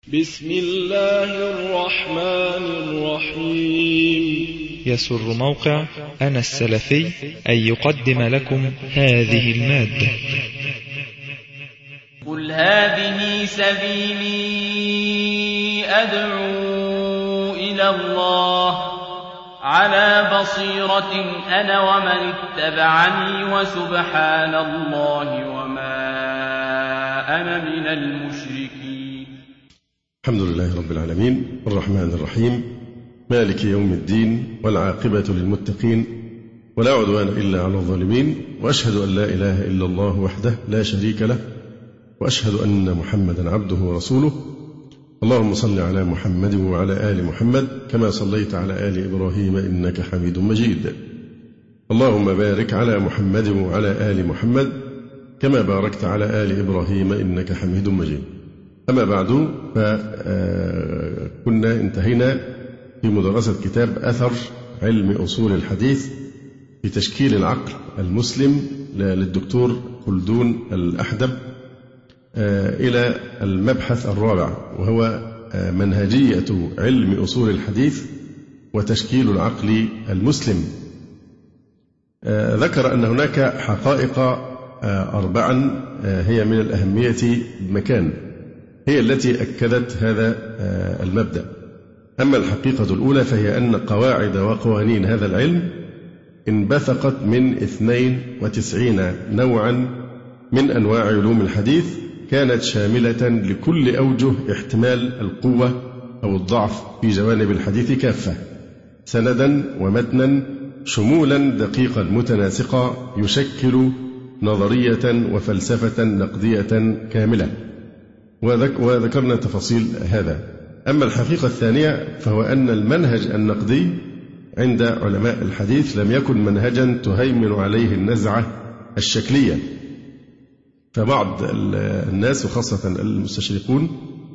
بسم الله الرحمن الرحيم. يسر موقع أنا السلفي أن يقدم لكم هذه المادة. قل هذه سبيلي أدعو إلى الله على بصيرة أنا ومن اتبعني وسبحان الله وما أنا من المشركين. الحمد لله رب العالمين الرحمن الرحيم مالك يوم الدين والعاقبة للمتقين ولا عدوان إلا على الظالمين، وأشهد أن لا إله إلا الله وحده لا شريك له، وأشهد أن محمدا عبده ورسوله. اللهم صل على محمد وعلى آل محمد كما صليت على آل إبراهيم إنك حميد مجيد. اللهم بارك على محمد وعلى آل محمد كما باركت على آل إبراهيم إنك حميد مجيد. أما بعد، فكنا انتهينا في مدرسة كتاب أثر علم أصول الحديث في تشكيل العقل المسلم للدكتور خلدون الأحدب إلى المبحث الرابع، وهو منهجية علم أصول الحديث وتشكيل العقل المسلم. ذكر أن هناك حقائق أربعا هي من الأهمية بمكان، هي التي أكدت هذا المبدأ. أما الحقيقة الأولى فهي أن قواعد وقوانين هذا العلم انبثقت من 92 نوعا من أنواع علوم الحديث، كانت شاملة لكل أوجه احتمال القوة أو الضعف في جوانب الحديث كافة، سندا ومتنا، شمولا دقيقا متناسقا، يشكل نظرية وفلسفة نقدية كاملة، وذكرنا تفاصيل هذا. أما الحقيقة الثانية فهو أن المنهج النقدي عند علماء الحديث لم يكن منهجا تهيمن عليه النزعة الشكلية، فبعض الناس وخاصة المستشرقون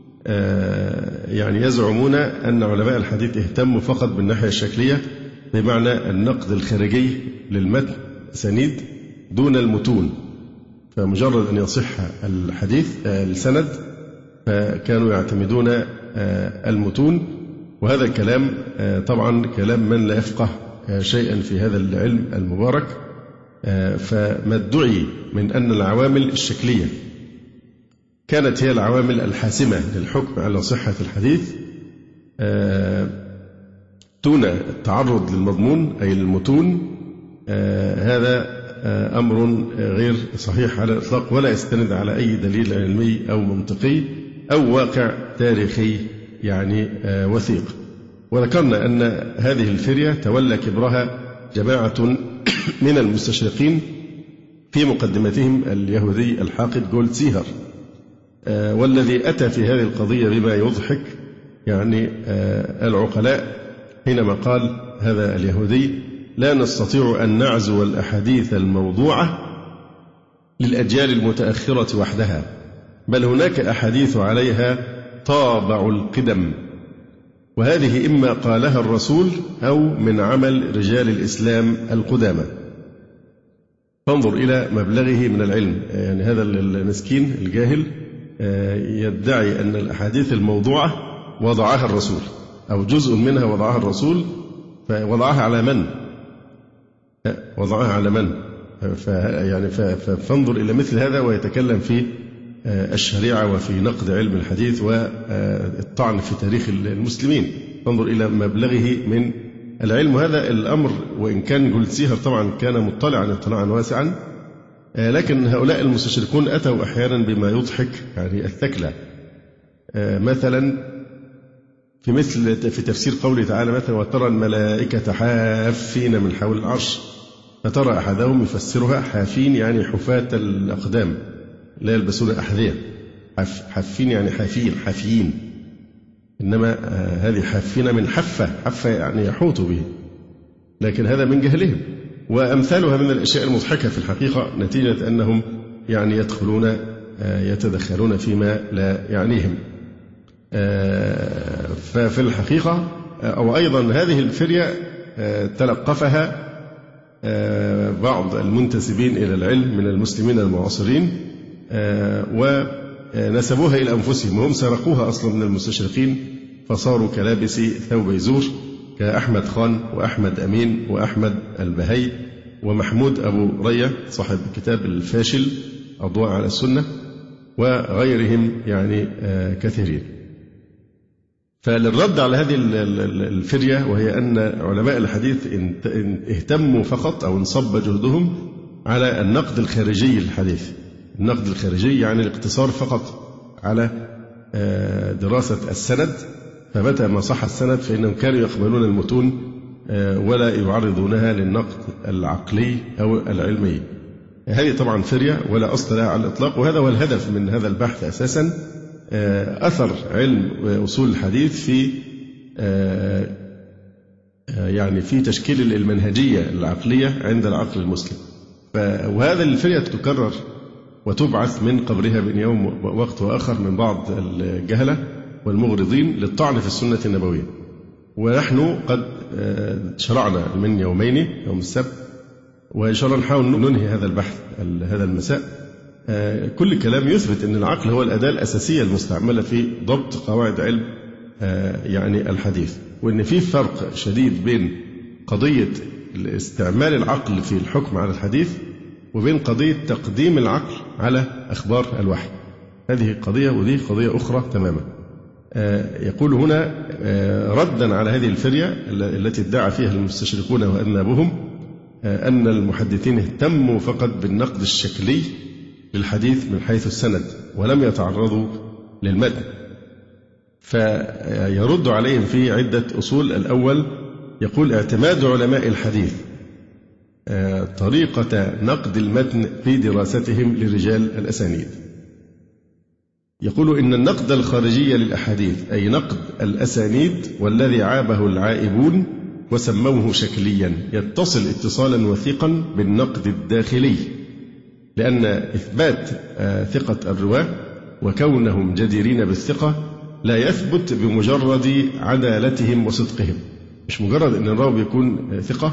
يعني يزعمون أن علماء الحديث اهتموا فقط بالناحية الشكلية، بمعنى النقد الخارجي للمتن سنيد دون المتون، فمجرد أن يصح الحديث السند فكانوا يعتمدون المتون. وهذا الكلام طبعا كلام من لا يفقه شيئا في هذا العلم المبارك. فما ادعي من أن العوامل الشكلية كانت هي العوامل الحاسمة للحكم على صحة الحديث دون التعرض للمضمون أي المتون، هذا أمر غير صحيح على الإطلاق، ولا يستند على أي دليل علمي أو منطقي أو واقع تاريخي يعني وثيق. وذكرنا أن هذه الفرية تولى كبرها جماعة من المستشرقين في مقدمتهم اليهودي الحاقد جولدسيهر، والذي أتى في هذه القضية بما يضحك يعني العقلاء حينما قال هذا اليهودي: لا نستطيع أن نعزو الأحاديث الموضوعة للأجيال المتأخرة وحدها، بل هناك أحاديث عليها طابع القدم، وهذه إما قالها الرسول أو من عمل رجال الإسلام القدامى. فانظر إلى مبلغه من العلم، يعني هذا المسكين الجاهل يدعي أن الأحاديث الموضوعة وضعها الرسول أو جزء منها وضعها الرسول، فوضعها على من؟ وضعها على من؟ فانظر إلى مثل هذا ويتكلم في الشريعة وفي نقد علم الحديث والطعن في تاريخ المسلمين. فانظر إلى مبلغه من العلم. هذا الأمر وإن كان جولدسيهر طبعا كان مطلعا اطلاعا واسعا، لكن هؤلاء المستشركون أتوا أحيانا بما يضحك يعني الثكلى. مثلا في تفسير قوله تعالى مثلا: وترى الملائكة حافين من حول العرش، فترى أحدهم يفسرها حافين يعني حفاة الأقدام لا يلبسون أحذية، حافين يعني حافيين، إنما هذه حافين من حفة يعني يحوط به، لكن هذا من جهلهم. وأمثالها من الأشياء المضحكة في الحقيقة نتيجة أنهم يعني يتدخلون فيما لا يعنيهم. ففي الحقيقة أو أيضا هذه الفرية تلقفها بعض المنتسبين إلى العلم من المسلمين المعاصرين، ونسبوها إلى أنفسهم وهم سرقوها أصلا من المستشرقين فصاروا كلابس ثوب زور كأحمد خان وأحمد أمين وأحمد البهي ومحمود أبو رية صاحب كتاب الفاشل أضواء على السنة وغيرهم يعني كثيرين. فللرد على هذه الفرية وهي أن علماء الحديث اهتموا فقط أو انصب جهدهم على النقد الخارجي للحديث. النقد الخارجي يعني الاقتصار فقط على دراسة السند، فمتى ما صح السند فإنهم كانوا يقبلون المتون ولا يعرضونها للنقد العقلي أو العلمي. هذه طبعا فرية ولا أصل لها على الإطلاق، وهذا هو الهدف من هذا البحث أساسا، أثر علم أصول الحديث في يعني في تشكيل المنهجية العقلية عند العقل المسلم. وهذا الفرية تكرر وتبعث من قبرها بين يوم ووقت وآخر من بعض الجهلة والمغرضين للطعن في السنة النبوية. ونحن قد شرعنا من يومين، يوم السبت وإن شاء الله نحاول ننهي هذا البحث هذا المساء. كل كلام يثبت أن العقل هو الأداة الأساسية المستعملة في ضبط قواعد علم يعني الحديث، وأن في فرق شديد بين قضية استعمال العقل في الحكم على الحديث وبين قضية تقديم العقل على أخبار الوحي. هذه قضية ودي قضية أخرى تماما. يقول هنا ردا على هذه الفرية التي ادعى فيها المستشرقون وأذنابهم أن المحدثين اهتموا فقط بالنقد الشكلي للحديث من حيث السند ولم يتعرضوا للمتن، فيرد عليهم في عدة أصول. الأول يقول اعتماد علماء الحديث طريقة نقد المتن في دراستهم لرجال الأسانيد. يقول إن النقد الخارجي للأحاديث أي نقد الأسانيد والذي عابه العائبون وسموه شكليا يتصل اتصالا وثيقا بالنقد الداخلي، لأن إثبات ثقة الرواة وكونهم جديرين بالثقة لا يثبت بمجرد عدالتهم وصدقهم. مش مجرد أن الراوي يكون ثقة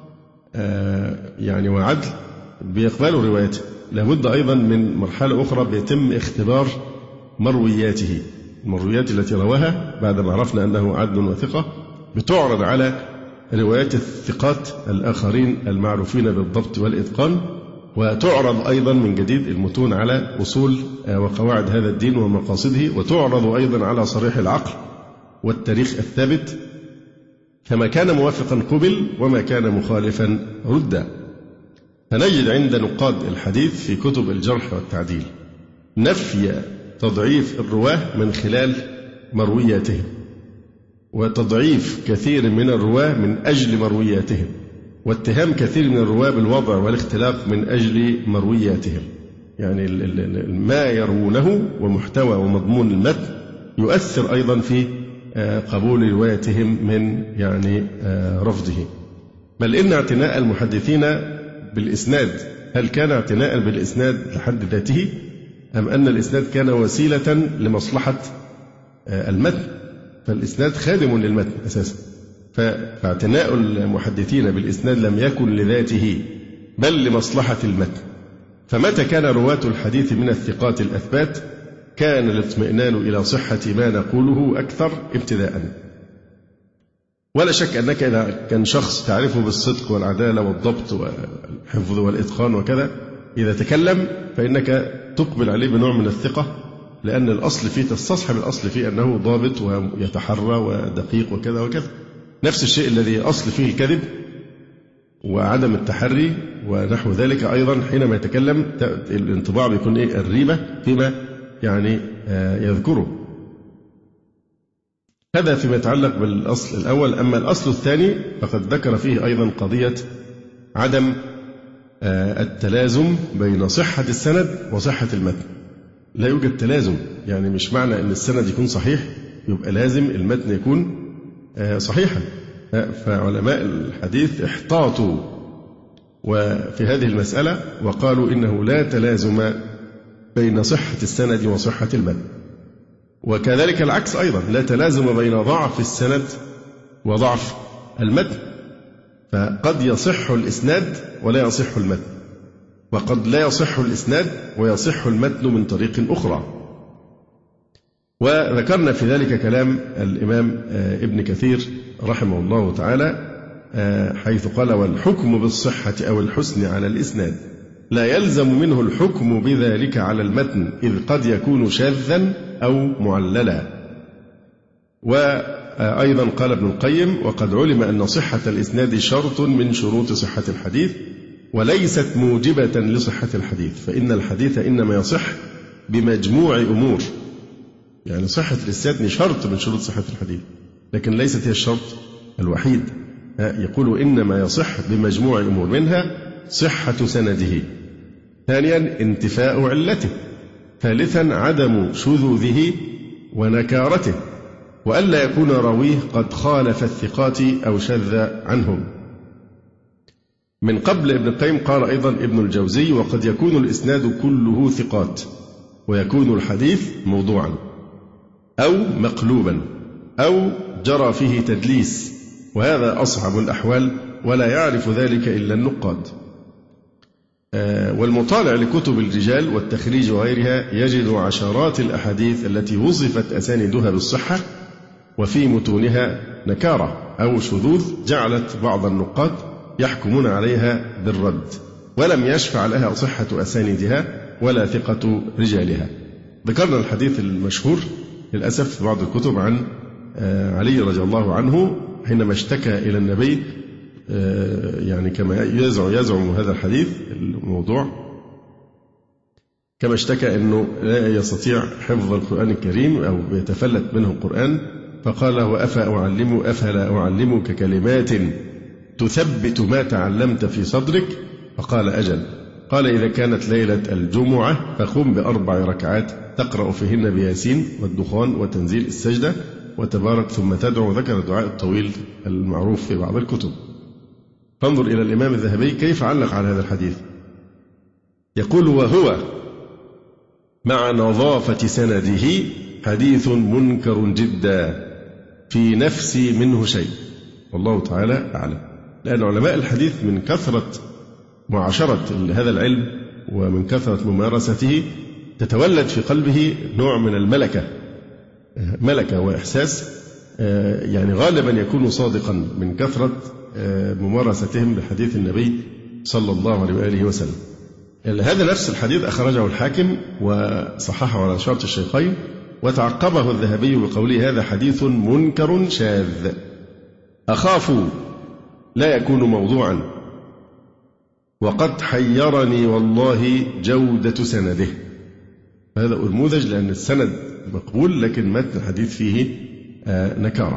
يعني وعدل بيقبلوا روايته، لابد أيضا من مرحلة أخرى بيتم اختبار مروياته. المرويات التي رواها بعد ما عرفنا أنه عدل وثقة بتعرض على روايات الثقات الآخرين المعروفين بالضبط والإتقان، وتعرض أيضا من جديد المتون على أصول وقواعد هذا الدين ومقاصده، وتعرض أيضا على صريح العقل والتاريخ الثابت، فما كان موافقا قبل وما كان مخالفا رد. فنجد عند نقاد الحديث في كتب الجرح والتعديل نفي تضعيف الرواة من خلال مروياتهم، وتضعيف كثير من الرواة من أجل مروياتهم، واتهام كثير من الرواة بالوضع والاختلاق من أجل مروياتهم. يعني ما يروونه ومحتوى ومضمون المتن يؤثر أيضا في قبول روايتهم من يعني رفضه. بل إن اعتناء المحدثين بالإسناد هل كان اعتناء بالإسناد لحد ذاته أم أن الإسناد كان وسيلة لمصلحة المتن؟ فالإسناد خادم للمتن أساسا، فاعتناء المحدثين بالإسناد لم يكن لذاته بل لمصلحة المتن. فمتى كان رواة الحديث من الثقات الأثبات كان الاطمئنان إلى صحة ما نقوله أكثر ابتداء. ولا شك أنك إذا كان شخص تعرفه بالصدق والعدالة والضبط والحفظ والإتقان وكذا، إذا تكلم فإنك تقبل عليه بنوع من الثقة، لأن الأصل فيه تستصحب الأصل فيه أنه ضابط ويتحرى ودقيق وكذا وكذا. نفس الشيء الذي أصل فيه الكذب وعدم التحري ونحو ذلك أيضا حينما يتكلم الانطباع بيكون الريبة فيما يعني يذكره. هذا فيما يتعلق بالأصل الأول. أما الأصل الثاني فقد ذكر فيه أيضا قضية عدم التلازم بين صحة السند وصحة المتن. لا يوجد تلازم، يعني مش معنى أن السند يكون صحيح يبقى لازم المتن يكون صحيحا. فعلماء الحديث احتاطوا وفي هذه المسألة وقالوا إنه لا تلازم بين صحة السند وصحة المتن، وكذلك العكس أيضا لا تلازم بين ضعف السند وضعف المتن. فقد يصح الإسناد ولا يصح المتن، وقد لا يصح الإسناد ويصح المتن من طريق أخرى. وذكرنا في ذلك كلام الإمام ابن كثير رحمه الله تعالى حيث قال: والحكم بالصحة أو الحسن على الإسناد لا يلزم منه الحكم بذلك على المتن، إذ قد يكون شاذا أو معللا. وأيضا قال ابن القيم: وقد علم أن صحة الإسناد شرط من شروط صحة الحديث، وليست موجبة لصحة الحديث، فإن الحديث إنما يصح بمجموع أمور. يعني صحة الإسناد شرط من شروط صحة الحديث، لكن ليست هي الشرط الوحيد. يقول إنما يصح بمجموع أمور، منها صحة سنده، ثانيا انتفاء علته، ثالثا عدم شذوذه ونكارته، وألا يكون راويه قد خالف الثقات أو شذ عنهم. من قبل ابن القيم قال أيضا ابن الجوزي: وقد يكون الإسناد كله ثقات، ويكون الحديث موضوعا أو مقلوبا أو جرى فيه تدليس، وهذا أصعب الأحوال، ولا يعرف ذلك إلا النقاد. والمطالع لكتب الرجال والتخريج وغيرها يجد عشرات الأحاديث التي وصفت أساندها بالصحة وفي متونها نكارة أو شذوذ، جعلت بعض النقاد يحكمون عليها بالرد، ولم يشفع لها صحة أساندها ولا ثقة رجالها. ذكرنا الحديث المشهور للأسف في بعض الكتب عن علي رضي الله عنه حينما اشتكى إلى النبي، يعني كما يزعم هذا الحديث الموضوع، كما اشتكى أنه لا يستطيع حفظ القرآن الكريم أو يتفلت منه القرآن، فقال: أفلا أعلمك كلمات تثبت ما تعلمت في صدرك؟ فقال: أجل. قال: إذا كانت ليلة الجمعة فقم ب4 ركعات تقرأ فيهن بياسين والدخان وتنزيل السجدة وتبارك ثم تدعو. ذكر الدعاء الطويل المعروف في بعض الكتب. فانظر إلى الإمام الذهبي كيف علق على هذا الحديث، يقول: وهو مع نظافة سنده حديث منكر جدا في نفسي منه شيء، والله تعالى أعلم. لأن علماء الحديث من كثرة معاشرة هذا العلم ومن كثرة ممارسته تتولد في قلبه نوع من الملكة، ملكة وإحساس يعني غالبا يكون صادقا من كثرة ممارستهم لحديث النبي صلى الله عليه وآله وسلم. هذا نفس الحديث أخرجه الحاكم وصححه على شرط الشيخين، وتعقبه الذهبي بقوله: هذا حديث منكر شاذ أخاف لا يكون موضوعا، وقد حيرني والله جودة سنده. هذا أنموذج، لأن السند مقبول لكن متن الحديث فيه نكارة.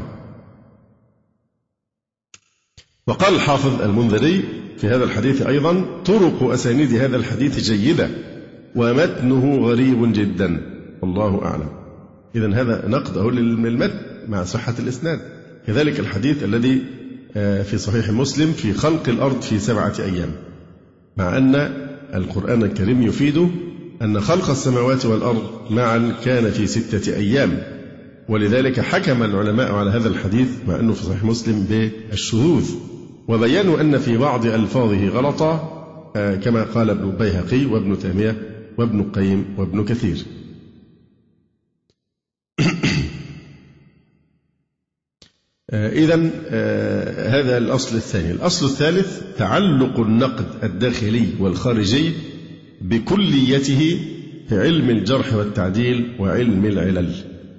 وقال الحافظ المنذري في هذا الحديث أيضا: طرق أسانيد هذا الحديث جيدة ومتنه غريب جدا، والله أعلم. إذن هذا نقد للمتن مع صحة الإسناد. كذلك الحديث الذي في صحيح مسلم في خلق الأرض في 7 أيام، مع أن القرآن الكريم يفيد أن خلق السماوات والأرض معا كان في 6 أيام، ولذلك حكم العلماء على هذا الحديث مع أنه في صحيح مسلم بالشذوذ، وبينوا أن في بعض ألفاظه غلطة كما قال ابن البيهقي وابن تيمية وابن القيم وابن كثير. إذن هذا الأصل الثاني. الأصل الثالث: تعلق النقد الداخلي والخارجي بكليته في علم الجرح والتعديل وعلم العلل.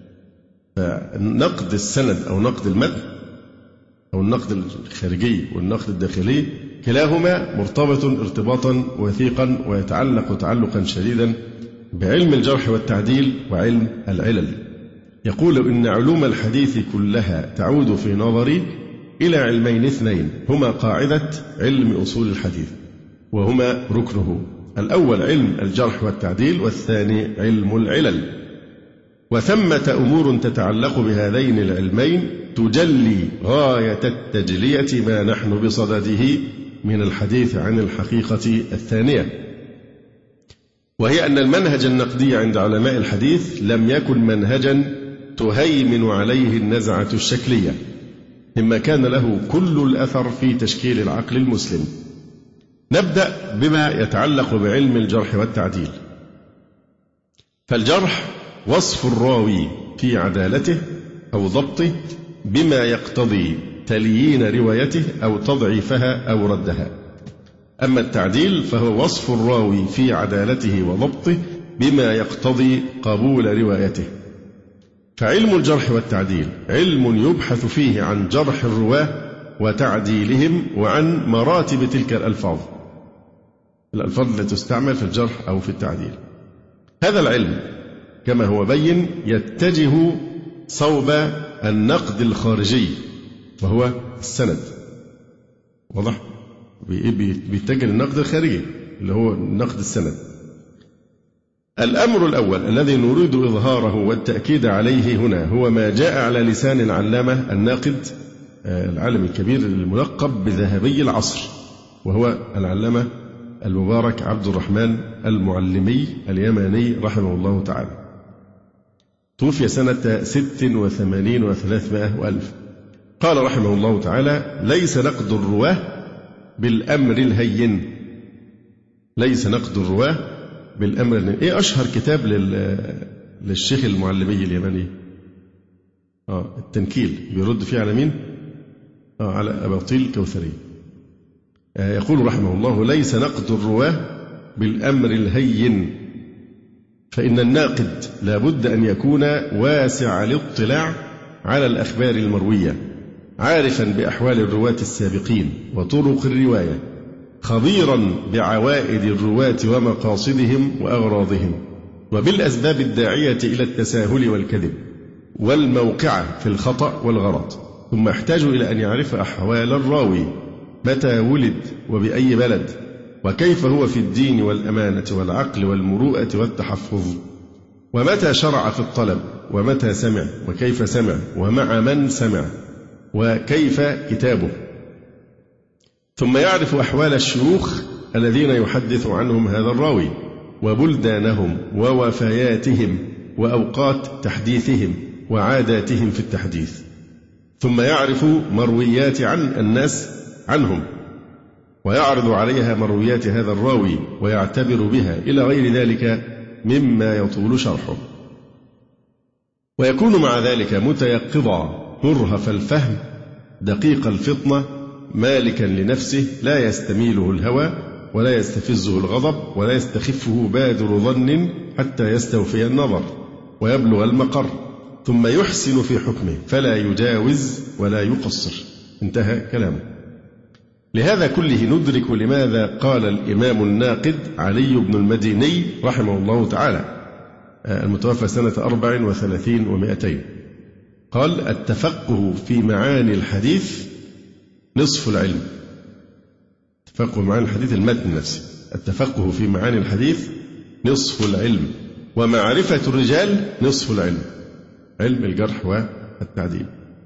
فنقد السند أو نقد المتن أو النقد الخارجي والنقد الداخلي كلاهما مرتبط ارتباطا وثيقا ويتعلق تعلقا شديدا بعلم الجرح والتعديل وعلم العلل. يقول: إن علوم الحديث كلها تعود في نظري إلى علمين اثنين هما قاعدة علم أصول الحديث وهما ركنه: الأول علم الجرح والتعديل، والثاني علم العلل. وثمة أمور تتعلق بهذين العلمين تجلي غاية التجلية ما نحن بصدده من الحديث عن الحقيقة الثانية، وهي أن المنهج النقدي عند علماء الحديث لم يكن منهجا تهيمن عليه النزعة الشكلية، مما كان له كل الأثر في تشكيل العقل المسلم. نبدأ بما يتعلق بعلم الجرح والتعديل. فالجرح وصف الراوي في عدالته أو ضبطه بما يقتضي تليين روايته أو تضعيفها أو ردها. أما التعديل فهو وصف الراوي في عدالته وضبطه بما يقتضي قبول روايته. فعلم الجرح والتعديل علم يبحث فيه عن جرح الرواة وتعديلهم وعن مراتب تلك الألفاظ التي تستعمل في الجرح أو في التعديل. هذا العلم كما هو بين يتجه صوب النقد الخارجي وهو السند. واضح؟ بيتجه للنقد الخارجي اللي هو نقد السند. الأمر الأول الذي نريد إظهاره والتأكيد عليه هنا هو ما جاء على لسان العلامة الناقد العالم الكبير الملقب بذهبي العصر، وهو العلامة المبارك عبد الرحمن المعلمي اليماني رحمه الله تعالى. توفي سنة 86 و300 وألف. قال رحمه الله تعالى: ليس نقد الرواه بالأمر الهين. ليس نقد الرواه بالأمر الهين. إيه أشهر كتاب للشيخ المعلمي اليماني؟ التنكيل. بيرد فيه على مين؟ على أباطيل الكوثري. يقول رحمه الله: ليس نقد الرواه بالأمر الهين، فإن الناقد لا بد أن يكون واسع الاطلاع على الأخبار المروية، عارفا بأحوال الرواة السابقين وطرق الرواية، خبيرا بعوائد الرواة ومقاصدهم وأغراضهم، وبالأسباب الداعية إلى التساهل والكذب والموقعة في الخطأ والغلط. ثم يحتاج إلى أن يعرف أحوال الراوي، متى ولد وبأي بلد، وكيف هو في الدين والأمانة والعقل والمروءة والتحفظ، ومتى شرع في الطلب، ومتى سمع، وكيف سمع، ومع من سمع، وكيف كتابه. ثم يعرف أحوال الشيوخ الذين يحدث عنهم هذا الراوي، وبلدانهم ووفياتهم وأوقات تحديثهم وعاداتهم في التحديث. ثم يعرف مرويات عن الناس عنهم، ويعرض عليها مرويات هذا الراوي ويعتبر بها إلى غير ذلك مما يطول شرحه. ويكون مع ذلك متيقظا مرهف الفهم دقيق الفطنة مالكا لنفسه، لا يستميله الهوى ولا يستفزه الغضب ولا يستخفه بادر ظن حتى يستوفي النظر ويبلغ المقر، ثم يحسن في حكمه فلا يجاوز ولا يقصر. انتهى كلامه. لهذا كله ندرك لماذا قال الإمام الناقد علي بن المديني رحمه الله تعالى المتوفى سنة 34 و200 قال: التفقه في معاني الحديث نصف العلم. التفقه في معاني الحديث المتن نفسه. التفقه في معاني الحديث نصف العلم، ومعرفة الرجال نصف العلم، علم الجرح والتعديل.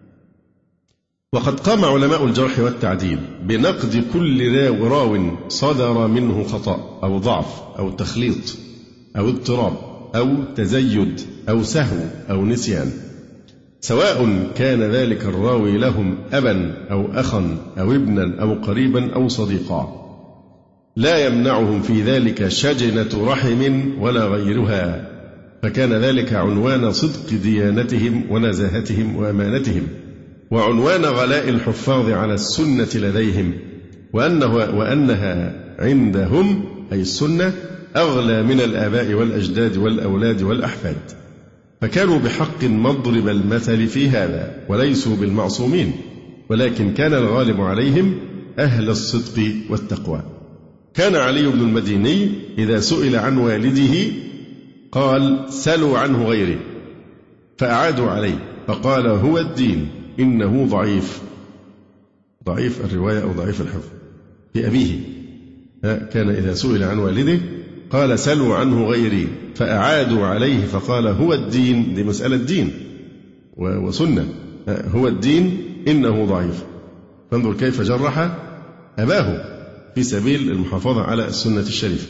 وقد قام علماء الجرح والتعديل بنقد كل راو صدر منه خطأ أو ضعف أو تخليط أو اضطراب أو تزيد أو سهو أو نسيان، سواء كان ذلك الراوي لهم أبا أو أخا أو ابنا أو قريبا أو صديقا، لا يمنعهم في ذلك شجنة رحم ولا غيرها، فكان ذلك عنوان صدق ديانتهم ونزاهتهم وأمانتهم، وعنوان غلاء الحفاظ على السنة لديهم، وأنها عندهم أي السنة أغلى من الآباء والأجداد والأولاد والأحفاد، فكانوا بحق مضرب المثل في هذا، وليسوا بالمعصومين، ولكن كان الغالب عليهم أهل الصدق والتقوى. كان علي بن المديني إذا سئل عن والده قال: سلوا عنه غيري، فأعادوا عليه فقال: هو الدين، إنه ضعيف الرواية أو ضعيف الحفظ في أبيه. كان إذا سئل عن والده قال: سلوا عنه غيري، فأعادوا عليه فقال: هو الدين. دي مسألة دين وسنة. هو الدين، إنه ضعيف. فانظر كيف جرح أباه في سبيل المحافظة على السنة الشريفة.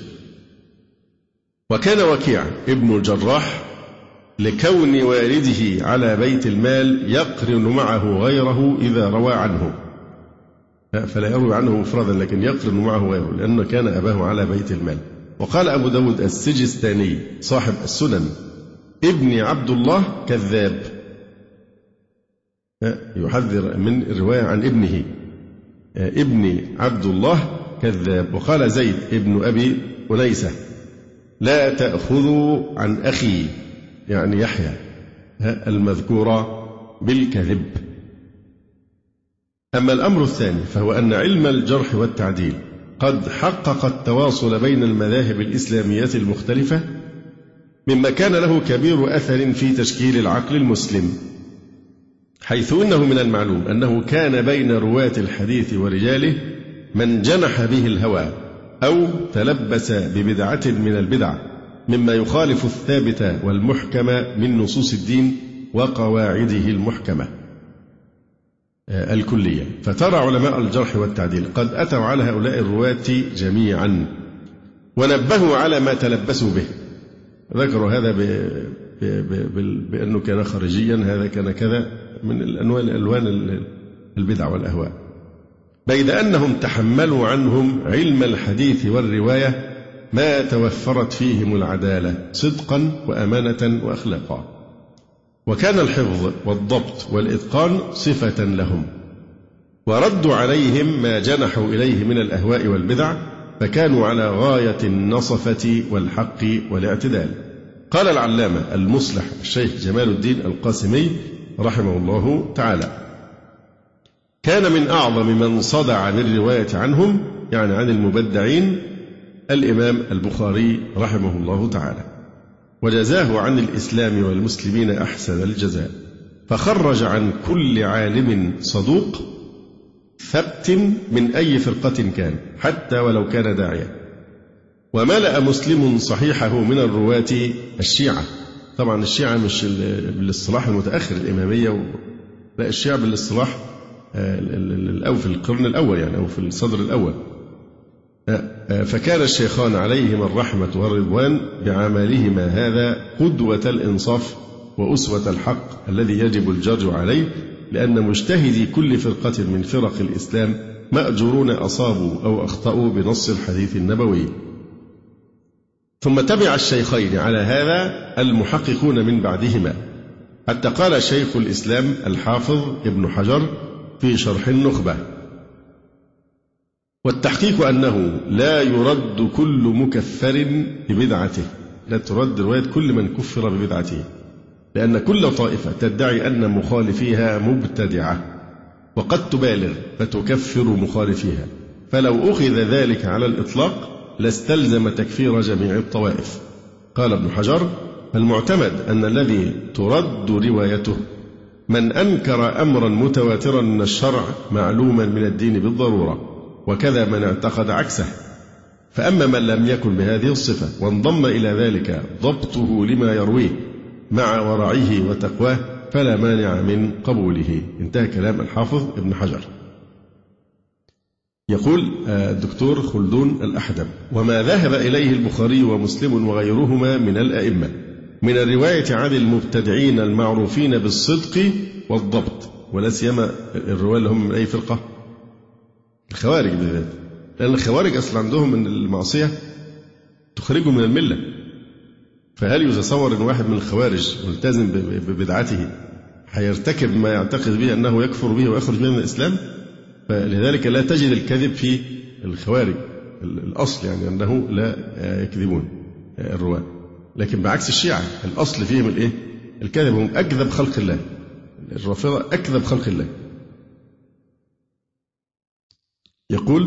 وكان وكيع ابن الجراح لكون والده على بيت المال يقرن معه غيره إذا روى عنه، فلا يروي عنه مفردا لكن يقرن معه غيره، لأنه كان أباه على بيت المال. وقال أبو داود السجستاني صاحب السنن: ابن عبد الله كذاب، يحذر من الرواية عن ابنه، ابن عبد الله كذاب. وقال زيد ابن أبي أنيسة لا تأخذوا عن أخي يعني يحيى المذكور بالكذب. أما الأمر الثاني فهو أن علم الجرح والتعديل قد حقق التواصل بين المذاهب الإسلامية المختلفة، مما كان له كبير أثر في تشكيل العقل المسلم، حيث إنه من المعلوم أنه كان بين رواة الحديث ورجاله من جنح به الهوى أو تلبس ببدعة من البدع، مما يخالف الثابت والمحكم من نصوص الدين وقواعده المحكمة الكلية. فترى علماء الجرح والتعديل قد أتوا على هؤلاء الرواة جميعا ونبهوا على ما تلبسوا به، ذكروا هذا بأنه كان خارجيا، هذا كان كذا من الألوان البدع والأهواء، بيد أنهم تحملوا عنهم علم الحديث والرواية ما توفرت فيهم العدالة صدقا وأمانة وأخلاقا، وكان الحفظ والضبط والإتقان صفة لهم، وردوا عليهم ما جنحوا إليه من الأهواء والبدع، فكانوا على غاية النصفة والحق والاعتدال. قال العلامة المصلح الشيخ جمال الدين القاسمي رحمه الله تعالى: كان من أعظم من صدع بالرواية عنهم يعني عن المبدعين الإمام البخاري رحمه الله تعالى، وجزاه عن الإسلام والمسلمين أحسن الجزاء، فخرج عن كل عالم صدوق ثبت من أي فرقة كان حتى ولو كان داعيا. وملأ مسلم صحيحه من الرواة الشيعة، طبعا الشيعة مش بالاصطلاح المتأخر الإمامية، لا الشيعة بالاصطلاح أو في القرن الأول يعني أو في الصدر الأول. فكان الشيخان عليهما الرحمة والرضوان بعملهما هذا قدوة الإنصاف وأسوة الحق الذي يجب الجرج عليه، لأن مجتهدي كل فرقة من فرق الإسلام مأجورون أصابوا أو أخطأوا بنص الحديث النبوي. ثم تبع الشيخين على هذا المحققون من بعدهما، حتى قال شيخ الإسلام الحافظ ابن حجر في شرح النخبة: والتحقيق أنه لا يرد كل مكفر ببدعته، لا ترد رواية كل من كفر ببدعته، لأن كل طائفة تدعي أن مخالفيها مبتدعة وقد تبالغ فتكفر مخالفيها، فلو أخذ ذلك على الإطلاق لاستلزم تكفير جميع الطوائف. قال ابن حجر: المعتمد أن الذي ترد روايته من أنكر أمرا متواترا من الشرع معلوما من الدين بالضرورة، وكذا من اعتقد عكسه. فأما من لم يكن بهذه الصفة وانضم إلى ذلك ضبطه لما يرويه مع ورعه وتقواه فلا مانع من قبوله. انتهى كلام الحافظ ابن حجر. يقول الدكتور خلدون الأحدب: وما ذهب إليه البخاري ومسلم وغيرهما من الأئمة من الرواية عن المبتدعين المعروفين بالصدق والضبط، ولا سيما الرواية اللي هم من أي فرقة؟ الخوارج بالذات، لأن الخوارج أصلا عندهم أن المعصية تخرجهم من الملة، فهل يتصور أن واحد من الخوارج ملتزم ببدعته هيرتكب ما يعتقد به أنه يكفر به ويخرج به من الإسلام؟ فلذلك لا تجد الكذب في الخوارج، الأصل يعني أنه لا يكذبون الرواة، لكن بعكس الشيعة الأصل فيهم الإيه؟ الكذب، هم أكذب خلق الله، الرافضة أكذب خلق الله. يقول: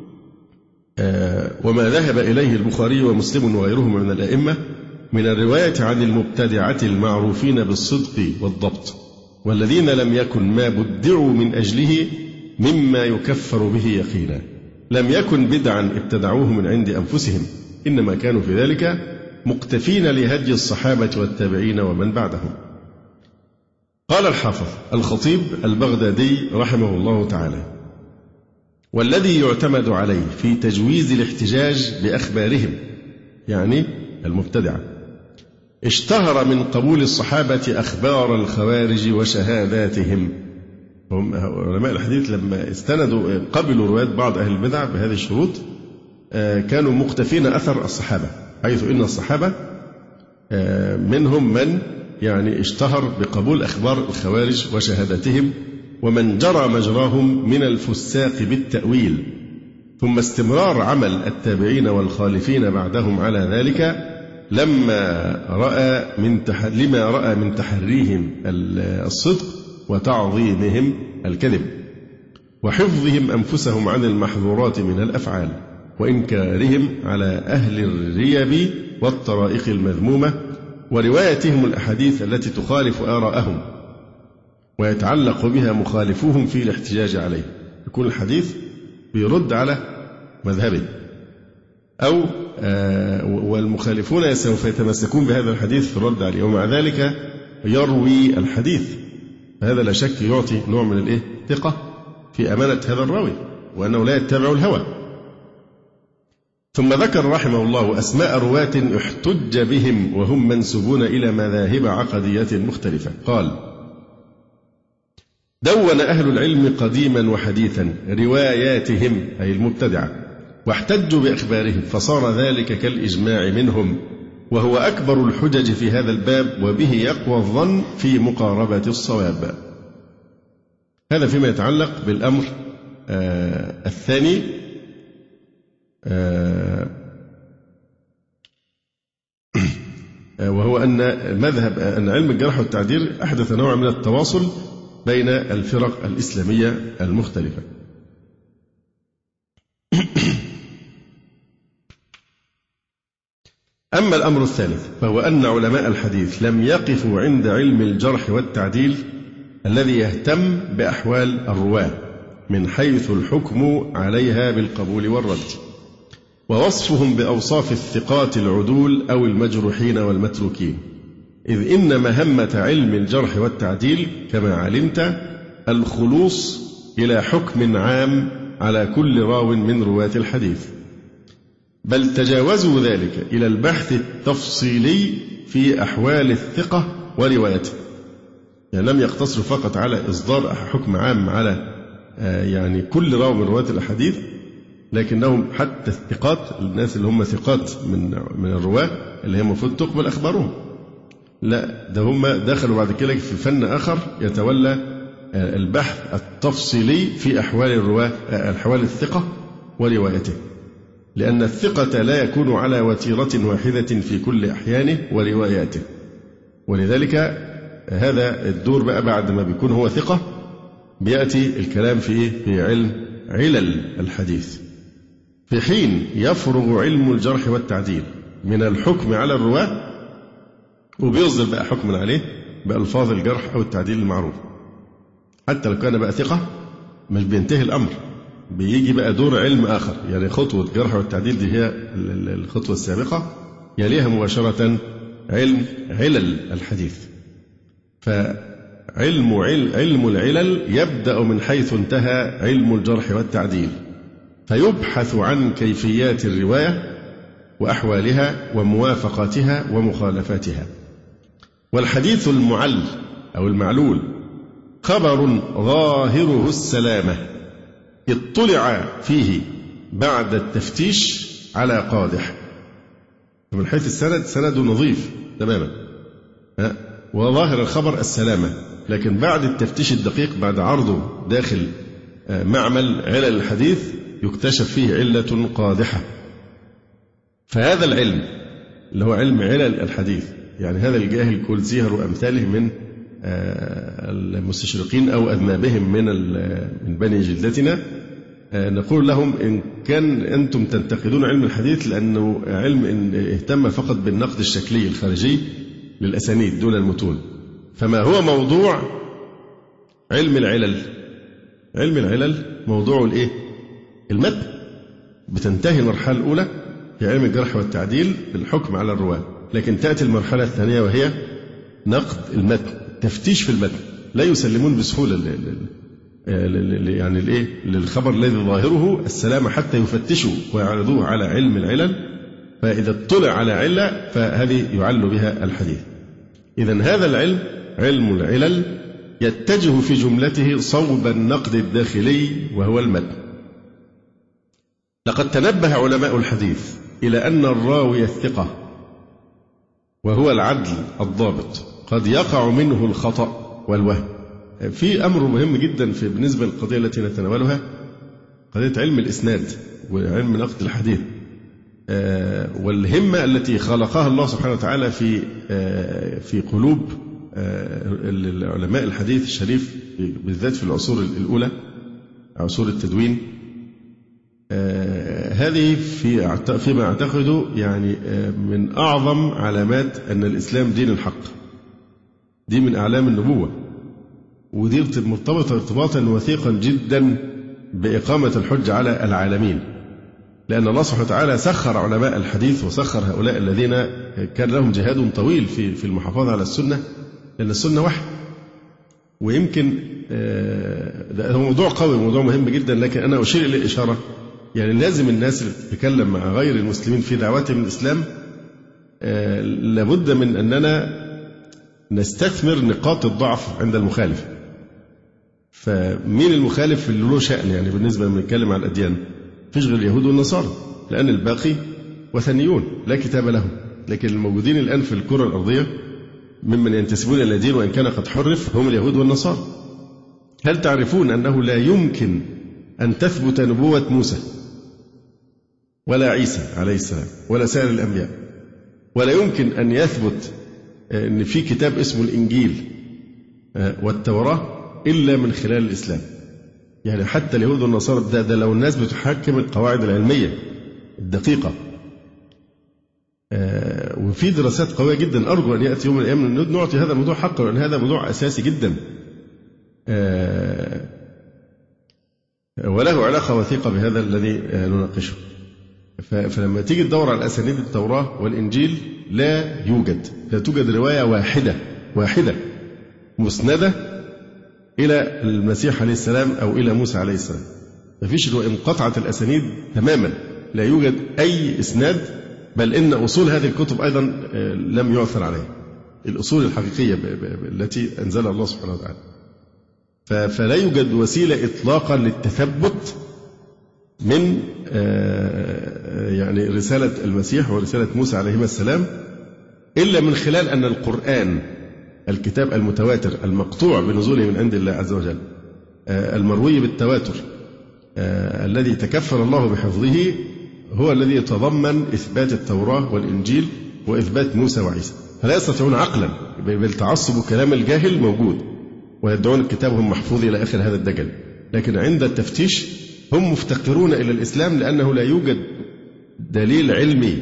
وما ذهب إليه البخاري ومسلم وغيرهما من الأئمة من الرواية عن المبتدعة المعروفين بالصدق والضبط، والذين لم يكن ما بدعوا من أجله مما يكفر به يقينا، لم يكن بدعا ابتدعوه من عند أنفسهم، إنما كانوا في ذلك مقتفين لهدي الصحابة والتابعين ومن بعدهم. قال الحافظ الخطيب البغدادي رحمه الله تعالى: والذي يعتمد عليه في تجويز الاحتجاج بأخبارهم يعني المبتدعة اشتهر من قبول الصحابة أخبار الخوارج وشهاداتهم. هم علماء الحديث لما استندوا قبلوا روايات بعض أهل البدع بهذه الشروط كانوا مقتفين أثر الصحابة، حيث إن الصحابة منهم من يعني اشتهر بقبول أخبار الخوارج وشهادتهم، ومن جرى مجراهم من الفساق بالتأويل، ثم استمرار عمل التابعين والخالفين بعدهم على ذلك لما رأى من تحريهم الصدق وتعظيمهم الكذب، وحفظهم أنفسهم عن المحظورات من الأفعال، وإنكارهم على أهل الريب والطرائق المذمومة، وروايتهم الأحاديث التي تخالف آراءهم ويتعلق بها مخالفوهم في الاحتجاج عليه. يكون الحديث بيرد على مذهبه، أو والمخالفون سوف يتمسكون بهذا الحديث في الرد عليه، ومع ذلك يروي الحديث. هذا لا شك يعطي نوع من الثقة في أمانة هذا الراوي، وأنه لا يتبع الهوى. ثم ذكر رحمه الله أسماء رواة احتج بهم وهم منسوبون إلى مذاهب عقديات مختلفة. قال: دون أهل العلم قديما وحديثا رواياتهم أي المبتدعة، واحتجوا بأخبارهم، فصار ذلك كالإجماع منهم، وهو أكبر الحجج في هذا الباب، وبه يقوى الظن في مقاربة الصواب. هذا فيما يتعلق بالأمر الثاني، وهو أن علم الجرح والتعديل أحدث نوع من التواصل بين الفرق الإسلامية المختلفة. أما الأمر الثالث فهو أن علماء الحديث لم يقفوا عند علم الجرح والتعديل الذي يهتم بأحوال الرواة من حيث الحكم عليها بالقبول والرد، ووصفهم بأوصاف الثقات العدول أو المجروحين والمتروكين، إذ إن مهمة علم الجرح والتعديل كما علمت الخلوص إلى حكم عام على كل راو من رواة الحديث، بل تجاوزوا ذلك إلى البحث التفصيلي في أحوال الثقة وروايته. يعني لم يقتصروا فقط على إصدار حكم عام على يعني كل راو من رواة الحديث، لكنهم حتى الثقات، الناس اللي هم ثقات من الرواة اللي هي المفروض تقبل أخبارهم، لا ده هم دخلوا بعد كده في فن آخر يتولى البحث التفصيلي في أحوال الرواة، أحوال الثقة وروايته، لأن الثقة لا يكون على وتيرة واحدة في كل أحيانه ورواياته. ولذلك هذا الدور بقى بعد ما بيكون هو ثقة بيأتي الكلام في علم علل الحديث، في حين يفرغ علم الجرح والتعديل من الحكم على الرواة وبيصدر بقى حكما عليه بألفاظ الجرح أو التعديل المعروف. حتى لو كان بقى ثقة مش بينتهي الأمر، بيجي بقى دور علم آخر، يعني خطوة الجرح والتعديل دي هي الخطوة السابقة، يليها مباشرة علم علل الحديث. فعلم العلل يبدأ من حيث انتهى علم الجرح والتعديل، فيبحث عن كيفيات الرواية وأحوالها وموافقاتها ومخالفاتها. والحديث المعل أو المعلول خبر ظاهره السلامة اطلع فيه بعد التفتيش على قادح. من حيث السند سنده نظيف تماما وظاهر الخبر السلامة، لكن بعد التفتيش الدقيق بعد عرضه داخل معمل علل الحديث يكتشف فيه علة قادحة. فهذا العلم اللي هو علم علل الحديث، يعني هذا الجاهل كل زيهر وأمثاله من المستشرقين أو أذنابهم من بني جلدتنا، نقول لهم إن كان أنتم تنتقدون علم الحديث لأنه علم اهتم فقط بالنقد الشكلي الخارجي للأسانيد دون المتون، فما هو موضوع علم العلل؟ علم العلل موضوع المتن. بتنتهي المرحلة الأولى في علم الجرح والتعديل بالحكم على الرواة، لكن تأتي المرحلة الثانية وهي نقد المتن، تفتيش في المتن. لا يسلمون بسهولة يعني للخبر الذي ظاهره السلامة حتى يفتشوا ويعرضوه على علم العلل، فإذا اطلع على علة فهذه يعل بها الحديث. إذن هذا العلم علم العلل يتجه في جملته صوب النقد الداخلي وهو المتن. لقد تنبه علماء الحديث إلى أن الراوي الثقة وهو العدل الضابط قد يقع منه الخطأ والوهم. في أمر مهم جدا بالنسبة للقضية التي نتناولها، قضية علم الإسناد وعلم نقد الحديث، والهمة التي خلقها الله سبحانه وتعالى في قلوب العلماء الحديث الشريف بالذات في العصور الأولى، عصور التدوين. هذه فيما أعتقد يعني من أعظم علامات أن الإسلام دين الحق، دي من أعلام النبوة، ودي مرتبطة ارتباطا وثيقا جدا بإقامة الحج على العالمين، لأن الله سبحانه وتعالى سخر علماء الحديث وسخر هؤلاء الذين كان لهم جهاد طويل في المحافظة على السنة، لأن السنة وحي. ويمكن ده هو موضوع قوي، موضوع مهم جدا، لكن أنا أشير إلى إشارة. يعني لازم الناس اللي تتكلم مع غير المسلمين في دعوتهم الإسلام لابد من أننا نستثمر نقاط الضعف عند المخالف. فمين المخالف اللي له شأن؟ يعني بالنسبة لما نتكلم عن الأديان فيش غير اليهود والنصارى، لأن الباقي وثنيون لا كتاب لهم. لكن الموجودين الآن في الكرة الأرضية ممن ينتسبون إلى الدين وإن كان قد حرف هم اليهود والنصارى. هل تعرفون أنه لا يمكن أن تثبت نبوة موسى ولا عيسى عليه السلام ولا سائر الأنبياء، ولا يمكن أن يثبت أن في كتاب اسمه الإنجيل والتوراة إلا من خلال الإسلام؟ يعني حتى اليهود والنصارى ده لو الناس بتحكم القواعد العلمية الدقيقة، وفي دراسات قوية جدا. أرجو أن يأتي يوم من الأيام نعطي هذا الموضوع حقه، لأن هذا موضوع أساسي جدا وله علاقة وثيقة بهذا الذي نناقشه. فلما تيجي تدور على أسانيد التوراة والإنجيل لا توجد رواية واحدة مسندة إلى المسيح عليه السلام أو إلى موسى عليه السلام. ما فيش رواية، انقطعت الأسانيد تماما، لا يوجد أي إسناد، بل إن أصول هذه الكتب أيضا لم يعثر عليها، الأصول الحقيقية التي أنزلها الله سبحانه وتعالى. فلا يوجد وسيلة إطلاقا للتثبت من يعني رسالة المسيح ورسالة موسى عليهما السلام إلا من خلال أن القرآن الكتاب المتواتر المقطوع بنزوله من عند الله عز وجل، المروي بالتواتر، الذي تكفل الله بحفظه، هو الذي يتضمن إثبات التوراة والإنجيل وإثبات موسى وعيسى. فلا يستطيعون عقلا بالتعصب وكلام الجاهل موجود، ويدعون الكتاب هم محفوظ إلى آخر هذا الدجل، لكن عند التفتيش هم مفتقرون إلى الإسلام، لأنه لا يوجد دليل علمي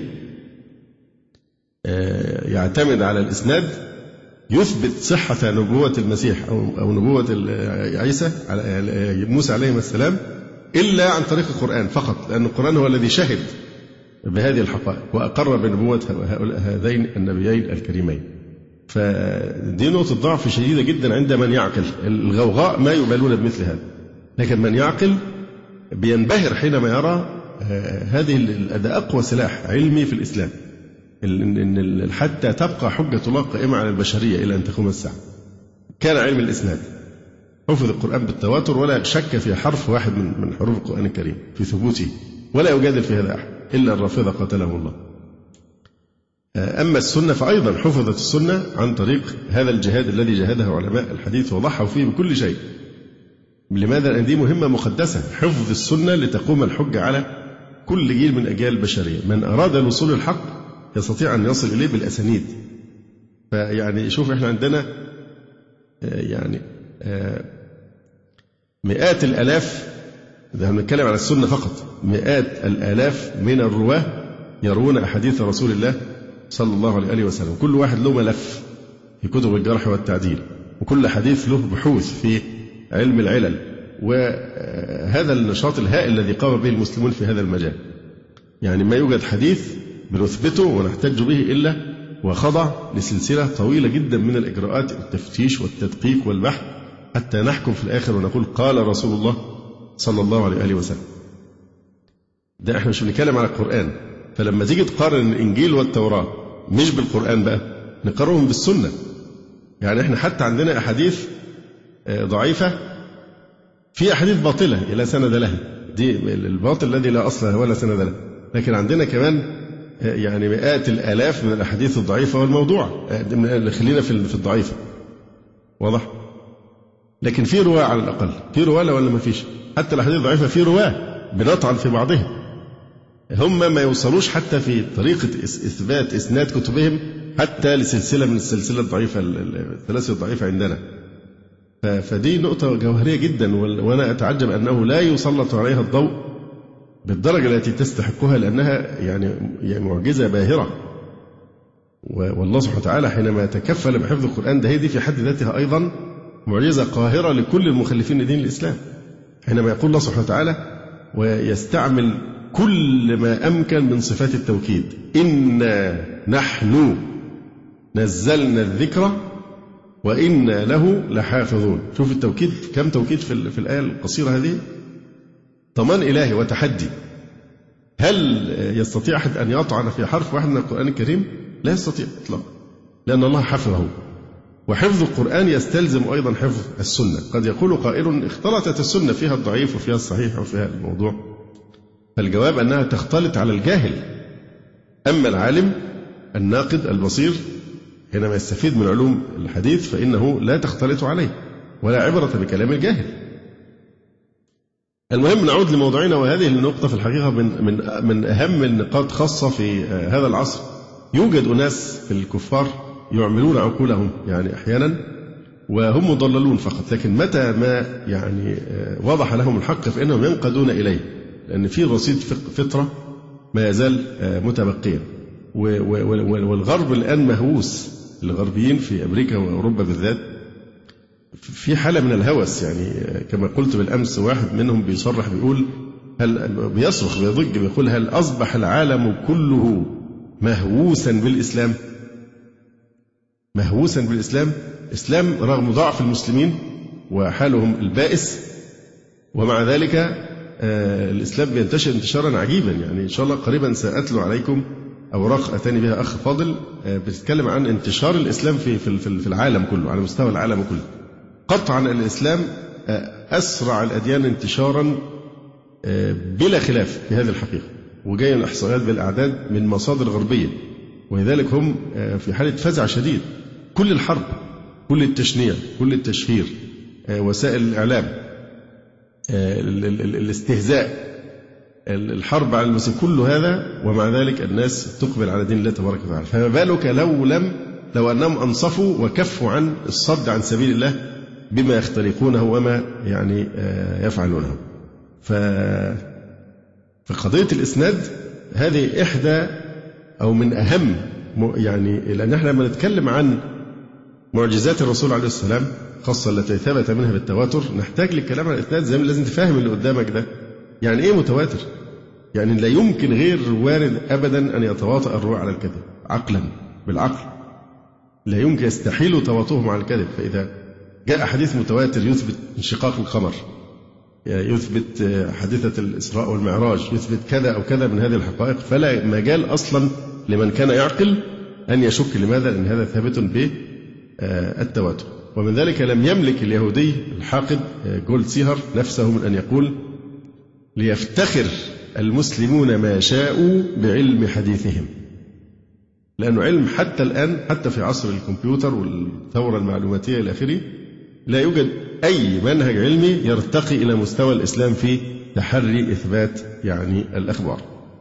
يعتمد على الإسناد يثبت صحة نبوة المسيح أو نبوة عيسى على موسى عليه السلام إلا عن طريق القرآن فقط، لأن القرآن هو الذي شهد بهذه الحقائق وأقر بنبوة هذين النبيين الكريمين. فدي نقطة ضعف شديدة جدا عند من يعقل. الغوغاء ما يبالون بمثل هذا، لكن من يعقل بينبهر حينما يرى هذا أقوى سلاح علمي في الإسلام، إن حتى تبقى حجة الله قائمة على البشرية إلى أن تقوم الساعة. كان علم الإسناد، حفظ القرآن بالتواتر ولا شك في حرف واحد من حروف القرآن الكريم في ثبوته، ولا يجادل في هذا أحد إلا الرافضة قتلهم الله. أما السنة فأيضا حفظت السنة عن طريق هذا الجهاد الذي جاهده علماء الحديث وضحوا فيه بكل شيء. لماذا؟ لأن دي مهمة مقدسة، حفظ السنة لتقوم الحجة على كل جيل من أجيال البشرية. من أراد الوصول الحق يستطيع أن يصل إليه بالأسانيد. فيعني شوف إحنا عندنا يعني مئات الآلاف، إذا هنتكلم على السنة فقط، مئات الآلاف من الرواه يروون أحاديث رسول الله صلى الله عليه وسلم، كل واحد له ملف في كتب الجرح والتعديل، وكل حديث له بحوث في علم العلل. وهذا النشاط الهائل الذي قام به المسلمون في هذا المجال، يعني ما يوجد حديث بنثبته ونحتج به إلا وخضع لسلسلة طويلة جدا من الإجراءات، التفتيش والتدقيق والبحث، حتى نحكم في الآخر ونقول قال رسول الله صلى الله عليه وسلم. ده احنا مش بنتكلم على القرآن. فلما تيجي تقارن الإنجيل والتوراة مش بالقرآن بقى، نقارنهم بالسنة. يعني احنا حتى عندنا أحاديث ضعيفة، في أحاديث باطلة لا سند لها، دي الباطل الذي لا أصل ولا سند له. لكن عندنا كمان يعني مئات الآلاف من الأحاديث الضعيفة والموضوع، خلينا في الضعيفة، واضح؟ لكن في رواة على الأقل، في رواة ولا ما فيش؟ حتى الأحاديث الضعيفة في رواة بنطعن في بعضهم، هم ما يوصلوش حتى في طريقة إثبات إسناد كتبهم حتى لسلسلة من السلسلة الضعيفة، الثلاثة الضعيفة عندنا. فدي نقطة جوهرية جدا، وأنا أتعجب أنه لا يسلط عليها الضوء بالدرجة التي تستحقها، لأنها يعني معجزة باهرة. والله سبحانه وتعالى حينما تكفل بحفظ القرآن ده، هي دي في حد ذاتها أيضا معجزة قاهرة لكل المخلفين لدين الإسلام. حينما يقول الله سبحانه وتعالى ويستعمل كل ما أمكن من صفات التوكيد، إنا نحن نزلنا الذكر وإنا له لحافظون. شوف التوكيد، كم توكيد في الآية القصيرة هذه. ضمان إلهي وتحدي. هل يستطيع أحد أن يطعن في حرف واحد من القرآن الكريم؟ لا يستطيع إطلاقا، لأن الله حفظه. وحفظ القرآن يستلزم أيضا حفظ السنة. قد يقول قائل اختلطت السنة، فيها الضعيف وفيها الصحيح وفيها الموضوع. فالجواب أنها تختلط على الجاهل. أما العالم الناقد البصير حينما يستفيد من علوم الحديث فإنه لا تختلط عليه ولا عبرة بكلام الجاهل. المهم نعود لموضوعنا، وهذه النقطة في الحقيقة من أهم النقاط خاصة في هذا العصر. يوجد أناس في الكفار يعملون عقولهم يعني أحيانا وهم مضللون فقط، لكن متى ما يعني وضح لهم الحق فإنهم ينقادون إليه، لأن في رصيد فطرة ما يزال متبقيا. والغرب الآن مهووس، الغربيين في أمريكا وأوروبا بالذات في حالة من الهوس. يعني كما قلت بالأمس، واحد منهم بيصرح بيقول، بيصرخ بيضج بيقول: هل أصبح العالم كله مهووسا بالإسلام؟ مهووسا بالإسلام، إسلام رغم ضعف المسلمين وحالهم البائس، ومع ذلك الإسلام بينتشر انتشارا عجيبا. يعني إن شاء الله قريبا سأتلو عليكم أوراق أتاني بها أخ فاضل بتتكلم عن انتشار الإسلام في العالم كله، على مستوى العالم كله. قطعا الإسلام أسرع الأديان انتشارا بلا خلاف في هذه الحقيقة، وجاي الإحصائيات بالأعداد من مصادر غربية، ولذلك هم في حالة فزع شديد. كل الحرب، كل التشنيع، كل التشهير، وسائل الإعلام، الاستهزاء، الحرب على المسلمين، كل هذا ومع ذلك الناس تقبل على دين الله تبارك وتعالى. فما بالك لو أنهم أنصفوا وكفوا عن الصد عن سبيل الله بما يخترقونه وما يعني يفعلونه. فقضية الإسناد هذه إحدى أو من أهم، يعني لأن احنا لما نتكلم عن معجزات الرسول عليه السلام خاصة التي ثبت منها بالتواتر، نحتاج للكلام عن الإسناد. زي ما لازم تفهم اللي قدامك ده يعني إيه متواتر. يعني لا يمكن غير وارد أبدا أن يتواطأ الرواة على الكذب عقلا، بالعقل لا يمكن، يستحيل تواطؤهم على الكذب. فإذا جاء حديث متواتر يثبت انشقاق القمر، يثبت حادثة الإسراء والمعراج، يثبت كذا أو كذا من هذه الحقائق، فلا مجال أصلا لمن كان يعقل أن يشك. لماذا؟ لأن هذا ثابت بالتواتر. ومن ذلك لم يملك اليهودي الحاقد جولد سيهر نفسه من أن يقول: ليفتخر المسلمون ما شاءوا بعلم حديثهم. لأنه علم حتى الآن، حتى في عصر الكمبيوتر والثورة المعلوماتية إلى آخره، لا يوجد أي منهج علمي يرتقي إلى مستوى الإسلام في تحري إثبات يعني الأخبار.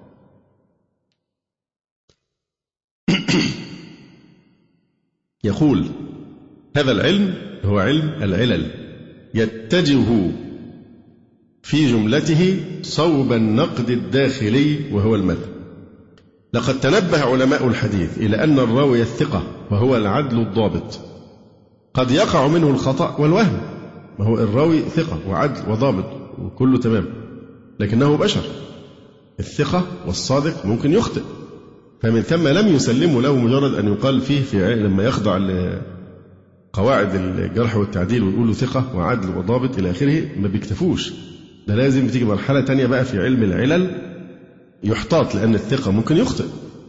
يقول: هذا العلم هو علم العلل، يتجه في جملته صوب النقد الداخلي وهو المذهب. لقد تنبه علماء الحديث إلى أن الراوي الثقة وهو العدل الضابط قد يقع منه الخطأ والوهم. ما هو الراوي ثقة وعدل وضابط وكله تمام، لكنه بشر. الثقة والصادق ممكن يخطئ، فمن ثم لم يسلموا له مجرد أن يقال فيه لما يخضع لقواعد الجرح والتعديل ويقولوا ثقة وعدل وضابط إلى آخره، ما بيكتفوش. ده لازم بتيجي مرحلة تانية بقى في علم العلل، يحتاط لأن الثقة ممكن يخطئ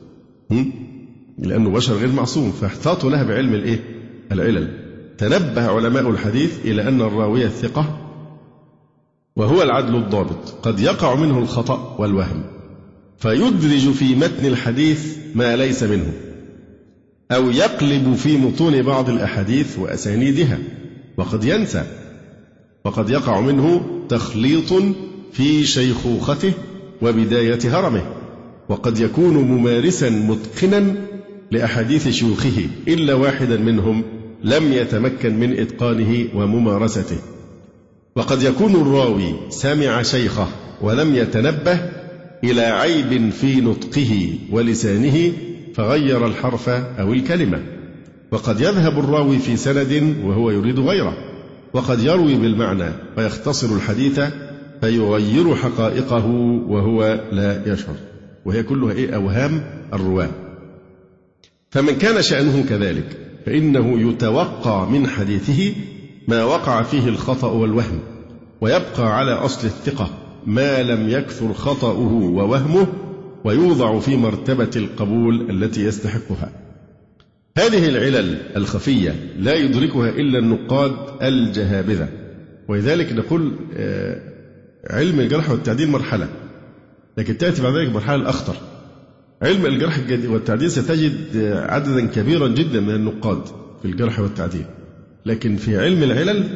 لأنه بشر غير معصوم، فاحتاطوا لها بعلم العلل. تنبه علماء الحديث إلى أن الراوي الثقة وهو العدل الضابط قد يقع منه الخطأ والوهم، فيدرج في متن الحديث ما ليس منه، أو يقلب في متون بعض الأحاديث وأسانيدها، وقد ينسى، وقد يقع منه تخليط في شيخوخته وبداية هرمه، وقد يكون ممارسا متقنا لأحاديث شيوخه إلا واحدا منهم لم يتمكن من إتقانه وممارسته، وقد يكون الراوي سمع شيخه ولم يتنبه إلى عيب في نطقه ولسانه فغير الحرف أو الكلمة، وقد يذهب الراوي في سند وهو يريد غيره، وقد يروي بالمعنى ويختصر الحديث فيغير حقائقه وهو لا يشعر، وهي كلها أوهام الرواة. فمن كان شأنه كذلك فإنه يتوقع من حديثه ما وقع فيه الخطأ والوهم، ويبقى على أصل الثقة ما لم يكثر خطأه ووهمه، ويوضع في مرتبة القبول التي يستحقها. هذه العلل الخفية لا يدركها إلا النقاد الجهابذة، ولذلك نقول علم الجرح والتعديل مرحلة، لكن تأتي بعد ذلك المرحلة الأخطر. علم الجرح والتعديل ستجد عددا كبيرا جدا من النقاد في الجرح والتعديل، لكن في علم العلل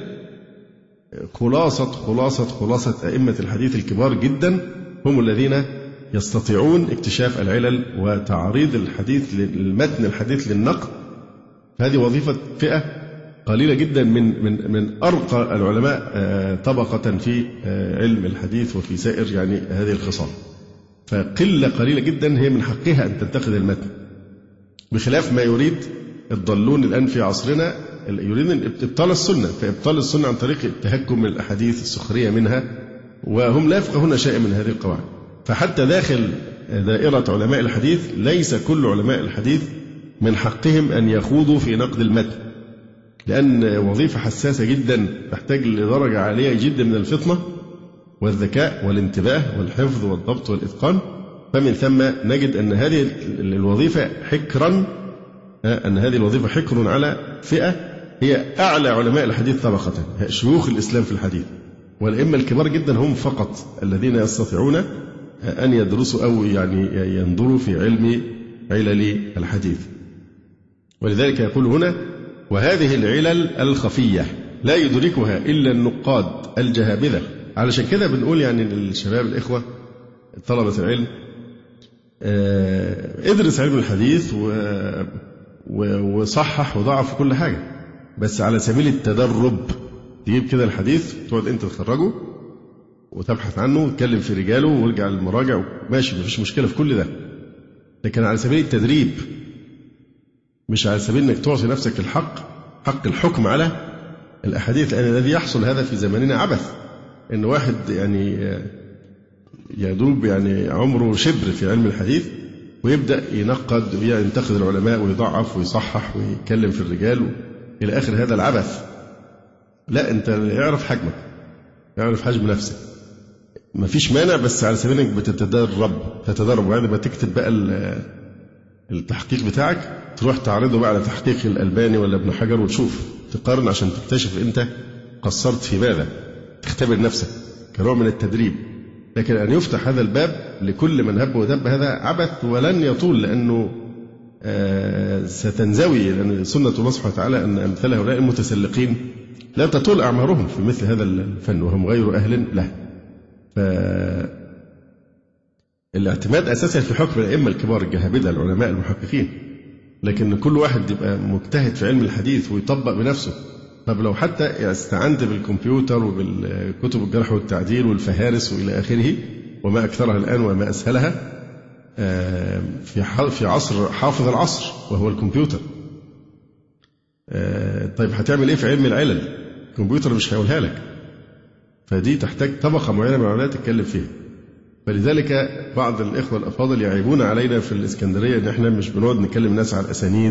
خلاصة أئمة الحديث الكبار جدا هم الذين يستطيعون اكتشاف العلل وتعريض الحديث المتن الحديث للنقد. هذه وظيفة فئة قليلة جدا من أرقى العلماء طبقة في علم الحديث وفي سائر يعني هذه الخصال، فقلة قليلة جدا هي من حقها أن تنتقد المتن، بخلاف ما يريد الضالون الآن في عصرنا، يريدون إبطال السنة، فإبطال السنة عن طريق التهكم من الأحاديث السخرية منها، وهم لا يفقهون شيئا من هذه القواعد. فحتى داخل دائرة علماء الحديث ليس كل علماء الحديث من حقهم أن يخوضوا في نقد المتن، لأن وظيفة حساسة جدا تحتاج لدرجة عالية جدا من الفطنة والذكاء والانتباه والحفظ والضبط والإتقان. فمن ثم نجد أن هذه الوظيفة حكر على فئة هي أعلى علماء الحديث طبقة، شيوخ الإسلام في الحديث، والأئمة الكبار جدا هم فقط الذين يستطيعون أن يدرسوا أو يعني ينظروا في علل الحديث. ولذلك يقول هنا: وهذه العلل الخفية لا يدركها إلا النقاد الجهابذة. علشان كده بنقول يعني للشباب الإخوة طلبة العلم ادرس علم الحديث وصحح وضعف كل حاجة، بس على سبيل التدرب. تجيب كده الحديث تقعد أنت تخرجه وتبحث عنه وتتكلم في رجاله وارجع للمراجع، ماشي مفيش مشكلة في كل ده، لكن على سبيل التدريب، مش على سبيل أنك تعطي نفسك حق الحكم على الأحاديث. لأن الذي يحصل هذا في زماننا عبث، إن واحد يعني يدوب يعني عمره شبر في علم الحديث ويبدأ ينتقد العلماء ويضعف ويصحح ويتكلم في الرجال إلى آخر هذا العبث. لا، أنت اعرف حجم نفسك، ما فيش مانع، بس على سبيل انك تتدرب، وبعد ما تكتب بقى التحقيق بتاعك تروح تعرضه بقى على تحقيق الألباني ولا ابن حجر وتشوف تقارن عشان تكتشف انت قصرت في ماذا، تختبر نفسك كنوع من التدريب. لكن أن يفتح هذا الباب لكل من هب ودب هذا عبث ولن يطول، لأنه ستنزوي، لأن سنة الله سبحانه وتعالى أن أمثال هؤلاء المتسلقين لا تطول أعمارهم في مثل هذا الفن وهم غير أهل له. الاعتماد أساسا في حكم الأئمة الكبار الجهابذة العلماء المحققين، لكن كل واحد يبقى مجتهد في علم الحديث ويطبق بنفسه. طب لو حتى استعنت بالكمبيوتر وبالكتب الجرح والتعديل والفهارس وإلى آخره وما أكثرها الآن وما أسهلها في عصر حافظ العصر وهو الكمبيوتر، طيب هتعمل إيه في علم العلل؟ الكمبيوتر مش هيقولها لك، فدي تحتاج طبقة معينة من العلماء تتكلم فيها. فلذلك بعض الإخوة الأفاضل يعيبون علينا في الإسكندرية إن إحنا مش بنقعد نكلم الناس على الأسانيد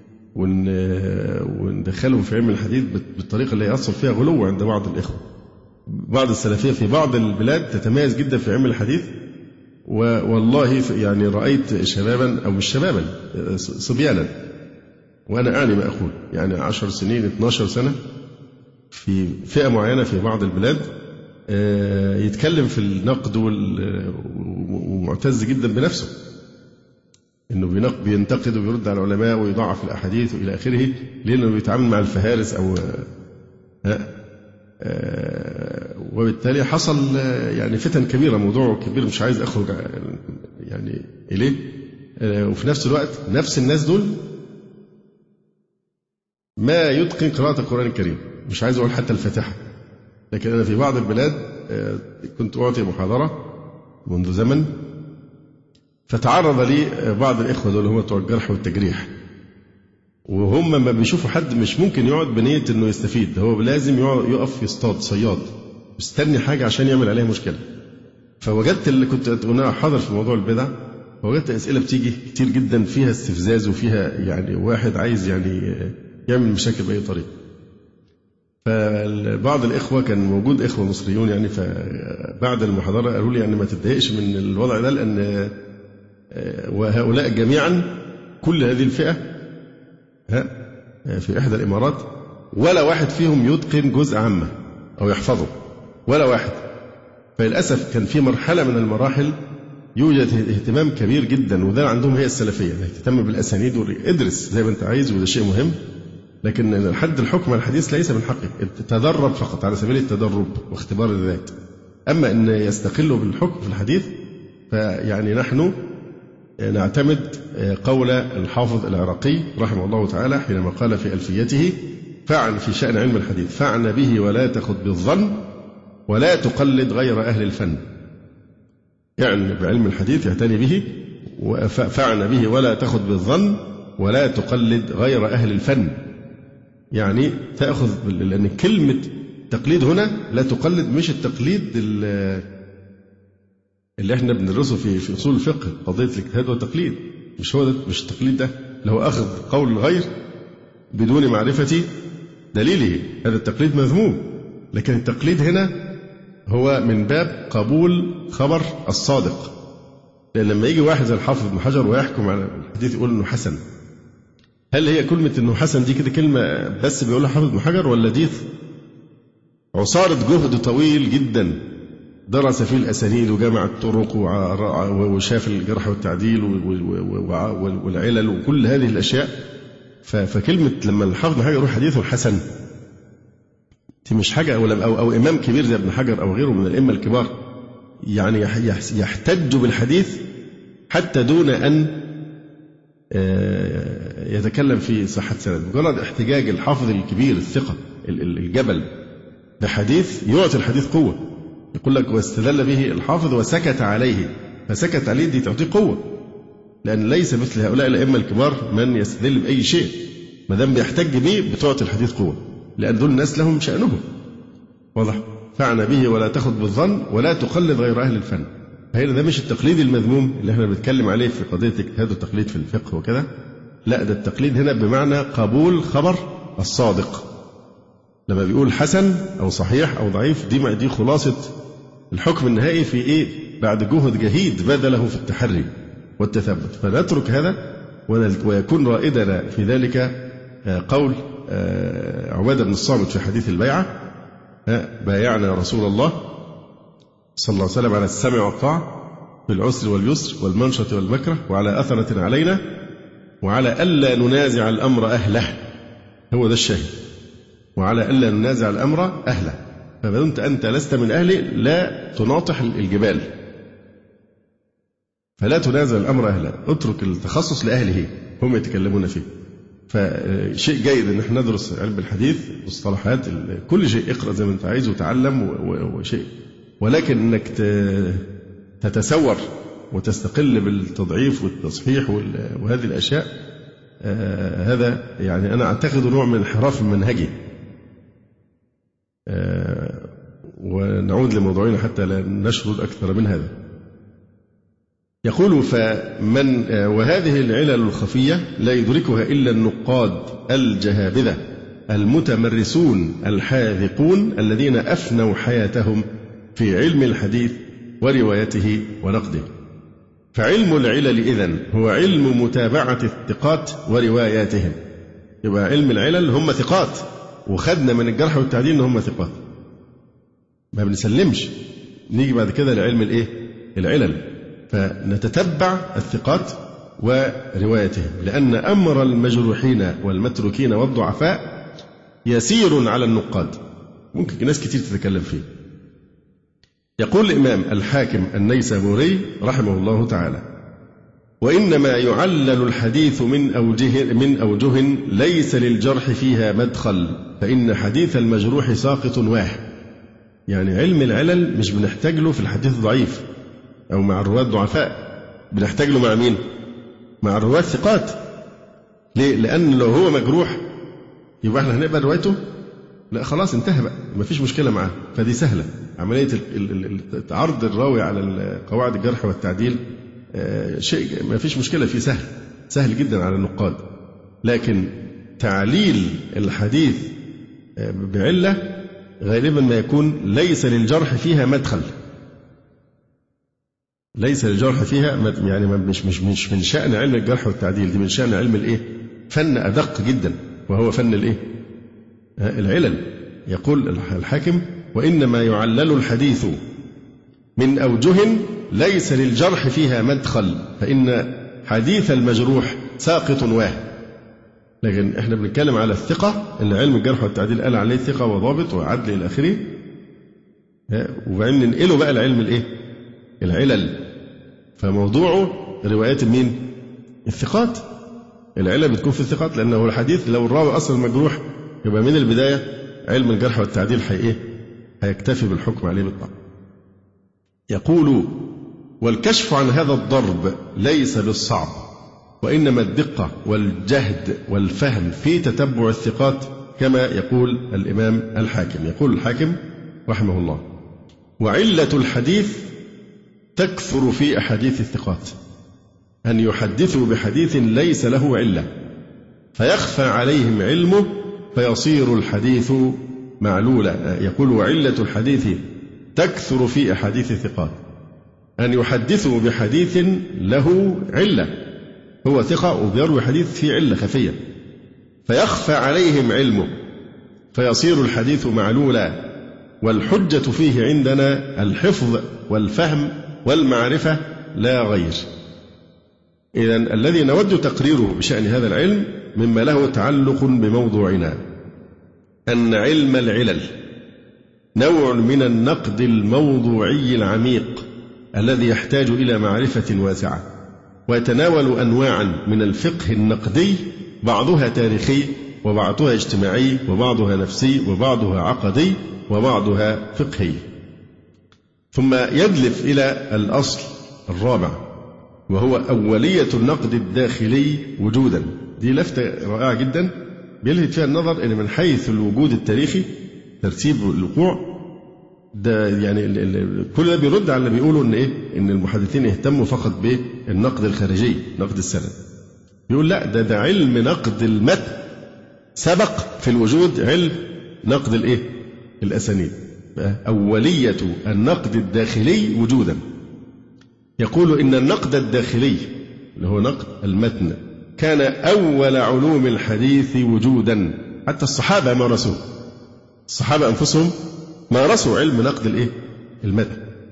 وندخلهم في علم الحديث بالطريقة اللي يحصل فيها غلو عند بعض الإخوة. بعض السلفية في بعض البلاد تتميز جدا في علم الحديث، والله يعني رأيت شبابا أو مش شبابا صبيانا، وأنا أعني ما أقول، يعني 10 سنين 12 سنة في فئة معينة في بعض البلاد يتكلم في النقد ومعتز جدا بنفسه إنه بينتقد وبيرد على العلماء ويضعف الأحاديث وإلى آخره، لأنه بيتعامل مع الفهارس أو وبالتالي حصل يعني فتن كبيرة، موضوع كبير مش عايز أخرج يعني إليه. وفي نفس الوقت نفس الناس دول ما يتقن قراءة القرآن الكريم، مش عايز أقول حتى الفاتحة. لكن أنا في بعض البلاد كنت أعطي محاضرة منذ زمن، فتعرض لي بعض الإخوة دول هم بتوع الجرح والتجريح، وهم ما بيشوفوا حد مش ممكن يقعد بنية إنه يستفيد، هو لازم يقف يصطاد صياد مستني حاجة عشان يعمل عليها مشكلة. فوجدت اللي كنت أنا حاضر في موضوع البدع، وجدت أسئلة بتيجي كتير جدا فيها استفزاز وفيها يعني واحد عايز يعني يعمل مشاكل بأي طريقة. فبعض الإخوة كان موجود إخوة مصريون يعني، فبعد المحاضرة قالوا لي يعني ما تتضايقش من الوضع ده، لأن وهؤلاء جميعا كل هذه الفئة في إحدى الإمارات ولا واحد فيهم يتقن جزء عامة أو يحفظه، ولا واحد. فللأسف كان في مرحلة من المراحل يوجد اهتمام كبير جدا، وده عندهم هي السلفية، اهتم بالأسانيد ادرس زي ما أنت عايز وده شيء مهم، لكن حد الحكم على الحديث ليس من حقك، تدرب فقط على سبيل التدرب واختبار الذات. أما أن يستقلوا بالحكم في الحديث فيعني نحن نعتمد قول الحافظ العراقي رحمه الله تعالى حينما قال في ألفيته: فعن في شأن علم الحديث فعن به ولا تخذ بالظن ولا تقلد غير أهل الفن. يعني بعلم الحديث يعتني به، فعن به ولا تخذ بالظن ولا تقلد غير أهل الفن. يعني تأخذ، لأن كلمة تقليد هنا لا تقلد مش التقليد اللي احنا بندرسه في أصول الفقه، قضية الاجتهاد والتقليد، مش هو ده، مش التقليد ده اللي هو أخذ قول الغير بدون معرفة دليله، هذا التقليد مذموم. لكن التقليد هنا هو من باب قبول خبر الصادق، لأن لما يجي واحد زي الحافظ ابن حجر ويحكم على الحديث يقول إنه حسن، هل هي كلمة إنه حسن دي كده كلمة بس بيقولها حافظ ابن حجر، ولا دي عصارة جهد طويل جدا درس فيه الأسانيد وجمع الطرق وشاف الجرح والتعديل والعلل وكل هذه الأشياء؟ فكلمة لما الحافظ ابن حجر يروح حديثه الحسن دي مش حاجة، أو إمام كبير زي ابن حجر أو غيره من الأئمة الكبار يعني يحتج بالحديث حتى دون أن يتكلم في صحة سند. مجرد احتجاج الحافظ الكبير الثقة الجبل بحديث يعطي الحديث قوة، يقول لك واستدل به الحافظ وسكت عليه، فسكت عليه دي تعطيه قوة، لأن ليس مثل هؤلاء الأئمة الكبار من يستدل بأي شيء، ما دام بيحتج به بتعطي الحديث قوة، لأن دول الناس لهم شأنهم واضح. فعن به ولا تأخذ بالظن ولا تقلد غير أهل الفن. فهنا ده مش التقليد المذموم اللي احنا بنتكلم عليه في قضية اجتهاد والتقليد في الفقه وكذا، لا، ده التقليد هنا بمعنى قبول خبر الصادق. لما بيقول حسن أو صحيح أو ضعيف دي خلاصة الحكم النهائي في إيه؟ بعد جهد جهيد بذله في التحري والتثبت. فنترك هذا ويكون رائدنا في ذلك قول عبادة بن الصامت في حديث البيعة: بايعنا رسول الله صلى الله عليه وسلم على السمع والطاعة في العسر واليسر والمنشط والمكره وعلى أثرة علينا وعلى ألا ننازع الأمر أهله. هو ده الشاهد، وعلى ألا ننازع الأمر أهله. فما دمت أنت لست من أهله لا تناطح الجبال، فلا تنازع الأمر أهله، اترك التخصص لأهله هم يتكلمون فيه. فشيء جيد أن احنا ندرس علم الحديث مصطلحات كل شيء، اقرأ زي ما أنت عايز وتعلم وشيء، ولكن أنك تتسور وتستقل بالتضعيف والتصحيح وهذه الأشياء، هذا يعني أنا أعتقد نوع من انحراف منهجي. ونعود لموضوعنا حتى لا نشرد أكثر من هذا. يقول: وهذه العلل الخفية لا يدركها إلا النقاد الجهابذة المتمرسون الحاذقون الذين أفنوا حياتهم في علم الحديث وروايته ونقده. فعلم العلل إذن هو علم متابعة الثقات ورواياتهم. يبقى علم العلل هم ثقات، وخدنا من الجرح والتعديل إن هم ثقات، ما بنسلمش. نيجي بعد كده لعلم الإيه؟ العلل، فنتتبع الثقات وروايتهم، لأن أمر المجروحين والمتروكين والضعفاء يسير على النقاد، ممكن ناس كتير تتكلم فيه. يقول الإمام الحاكم النيسابوري رحمه الله تعالى: وإنما يعلل الحديث من أوجه ليس للجرح فيها مدخل، فإن حديث المجروح ساقط واه. يعني علم العلل مش بنحتاج له في الحديث الضعيف أو مع الرواة الضعفاء، بنحتاج له مع مين؟ مع الرواة الثقات. ليه؟ لأن لو هو مجروح يبقى احنا هنقبل روايته؟ لا خلاص انتهى بقى، ما فيش مشكلة معاه. فدي سهلة عملية عرض الراوي على قواعد الجرح والتعديل، شيء ما فيش مشكلة فيه، سهل جدا على النقاد. لكن تعليل الحديث بعلة غالبا ما يكون ليس للجرح فيها مدخل، ليس للجرح فيها يعني مش من شأن علم الجرح والتعديل، دي من شأن علم الإيه؟ فن أدق جدا، وهو فن الإيه؟ العلل. يقول الحاكم: وإنما يعلل الحديث من أوجه ليس للجرح فيها مدخل، فإن حديث المجروح ساقط واه. لكن احنا بنتكلم على الثقة، ان علم الجرح والتعديل قال عليه ثقة وضابط وعدل إلى آخره، وبعدين ننقله بقى العلم الإيه؟ العلل. فموضوعه روايات مين؟ الثقات. العلل بتكون في الثقات، لأنه الحديث لو الراوي أصلا مجروح يبقى من البداية علم الجرح والتعديل هيكتفي بالحكم عليه بالطبع. يقول: والكشف عن هذا الضرب ليس بالصعب، وإنما الدقة والجهد والفهم في تتبع الثقات، كما يقول الإمام الحاكم. يقول الحاكم رحمه الله: وعلة الحديث تكثر في أحاديث الثقات، أن يحدثوا بحديث ليس له علة فيخفى عليهم علمه فيصير الحديث معلولا. يقول: وعلة الحديث تكثر في أحاديث الثقات، أن يحدثوا بحديث له علة، هو ثقة وبيروي حديث فيه علة خفية، فيخفى عليهم علمه فيصير الحديث معلولا. والحجة فيه عندنا الحفظ والفهم والمعرفة لا غير. إذن الذي نود تقريره بشأن هذا العلم مما له تعلق بموضوعنا، أن علم العلل نوع من النقد الموضوعي العميق الذي يحتاج إلى معرفة واسعة، ويتناول أنواعا من الفقه النقدي، بعضها تاريخي وبعضها اجتماعي وبعضها نفسي وبعضها عقدي وبعضها فقهي. ثم يدلف إلى الأصل الرابع، وهو أولية النقد الداخلي وجودا. دي لفتة رائعة جدا بيلفت فيها النظر إن من حيث الوجود التاريخي ترتيب الوقوع ده، يعني كل ده بيرد على اللي بيقولوا إن المحدثين يهتموا فقط بالنقد الخارجي، نقد السند. بيقول لا، ده علم نقد المتن سبق في الوجود علم نقد الأسانيد. أولية النقد الداخلي وجودا. يقول إن النقد الداخلي اللي هو نقد المتن كان أول علوم الحديث وجودا، حتى الصحابة مارسوه، الصحابة أنفسهم مارسوا علم نقد المتن.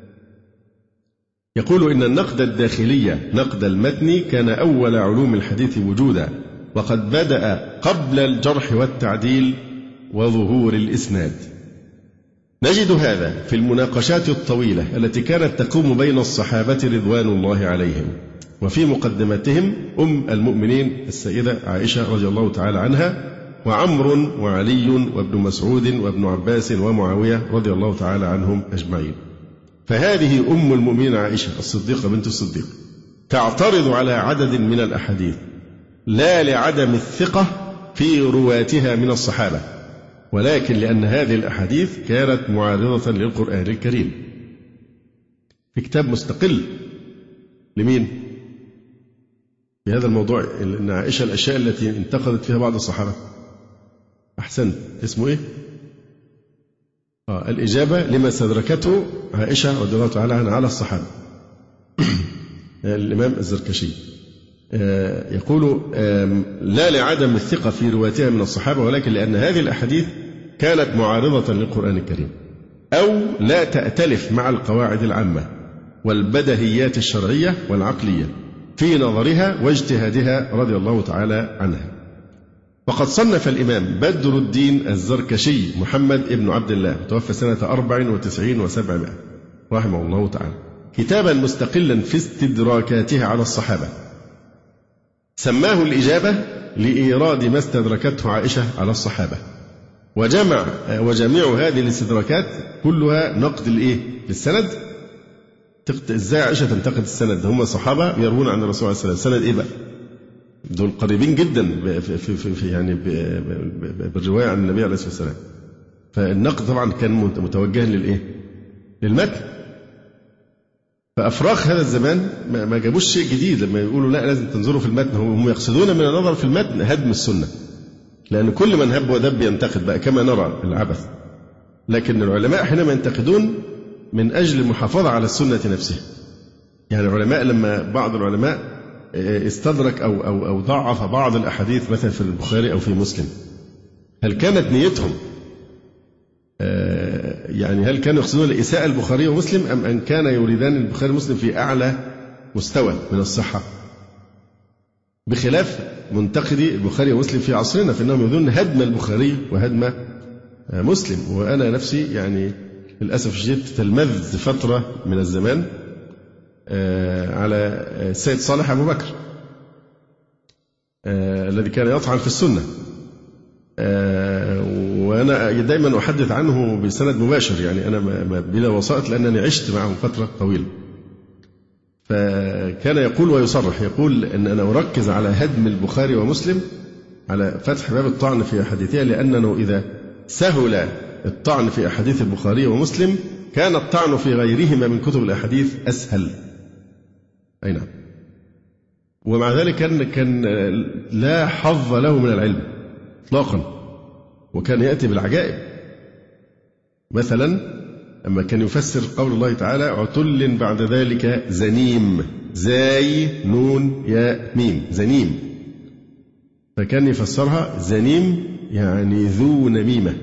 يقول إن النقد الداخلي نقد المتن كان أول علوم الحديث وجودا، وقد بدأ قبل الجرح والتعديل وظهور الإسناد. نجد هذا في المناقشات الطويلة التي كانت تقوم بين الصحابة رضوان الله عليهم، وفي مقدمتهم المؤمنين السيدة عائشة رضي الله تعالى عنها، وعمر وعلي وابن مسعود وابن عباس ومعاوية رضي الله تعالى عنهم أجمعين. فهذه المؤمنين عائشة الصديقة بنت الصديق تعترض على عدد من الأحاديث، لا لعدم الثقة في رواتها من الصحابة، ولكن لأن هذه الأحاديث كانت معارضة للقرآن الكريم. في كتاب مستقل لمين؟ في هذا الموضوع، إن عائشة الأشياء التي انتقدت فيها بعض الصحابة. أحسنت، اسمه إيه؟ الإجابة لما استدركته عائشة رضي الله تعالى عنها على الصحابة. الإمام الزركشي يقول لا لعدم الثقة في رواتها من الصحابة، ولكن لأن هذه الأحاديث كانت معارضة للقرآن الكريم. أو لا تأتلف مع القواعد العامة والبدهيات الشرعية والعقلية في نظرها واجتهادها رضي الله تعالى عنها. وقد صنف الإمام بدر الدين الزركشي محمد ابن عبد الله توفى سنة 94 و700 رحمه الله تعالى كتابا مستقلا في استدراكاتها على الصحابة سماه الإجابة لإيراد ما استدركته عائشة على الصحابة. وجميع هذه الاستدراكات كلها نقد للسند. ازاي عائشة تنتقد السند؟ هم صحابة يروون عن الرسول صلى الله عليه وسلم، السند ايه بقى؟ دول قريبين جدا في يعني بالرواية عن النبي عليه الصلاة والسلام. فالنقد طبعا كان متوجها للمتن. فأفراخ هذا الزمان ما جابوش شيء جديد لما يقولوا لا لازم تنظروا في المتن. هم يقصدون من النظر في المتن هدم السنة، لأن كل من هب ودب ينتقد بقى كما نرى العبث. لكن العلماء حينما ينتقدون من أجل المحافظة على السنة نفسها. يعني العلماء لما بعض العلماء استدرك أو ضعف بعض الأحاديث مثلا في البخاري أو في مسلم، هل كانت نيتهم يعني هل كانوا يقصدون الإساءة البخاري ومسلم أم أن كان يريدان البخاري ومسلم في أعلى مستوى من الصحة؟ بخلاف منتقدي البخاري ومسلم في عصرنا، فإنهم يريدون هدم البخاري وهدم مسلم. وأنا نفسي يعني للأسف الشديد تلمذت فترة من الزمان على السيد صالح أبو بكر الذي كان يطعن في السنة، وأنا دائما أحدث عنه بسند مباشر، يعني أنا بلا وسائط لأنني عشت معه فترة طويلة. فكان يقول ويصرح يقول أن أنا أركز على هدم البخاري ومسلم، على فتح باب الطعن في أحاديثها، لأنه إذا سهل الطعن في أحاديث البخاري ومسلم كان الطعن في غيرهما من كتب الأحاديث أسهل. أي نعم. ومع ذلك كان لا حظ له من العلم إطلاقا، وكان يأتي بالعجائب. مثلا أما كان يفسر قول الله تعالى عتل بعد ذلك زنيم، زاي نون يا ميم، زنيم، فكان يفسرها زنيم يعني ذو نميمة.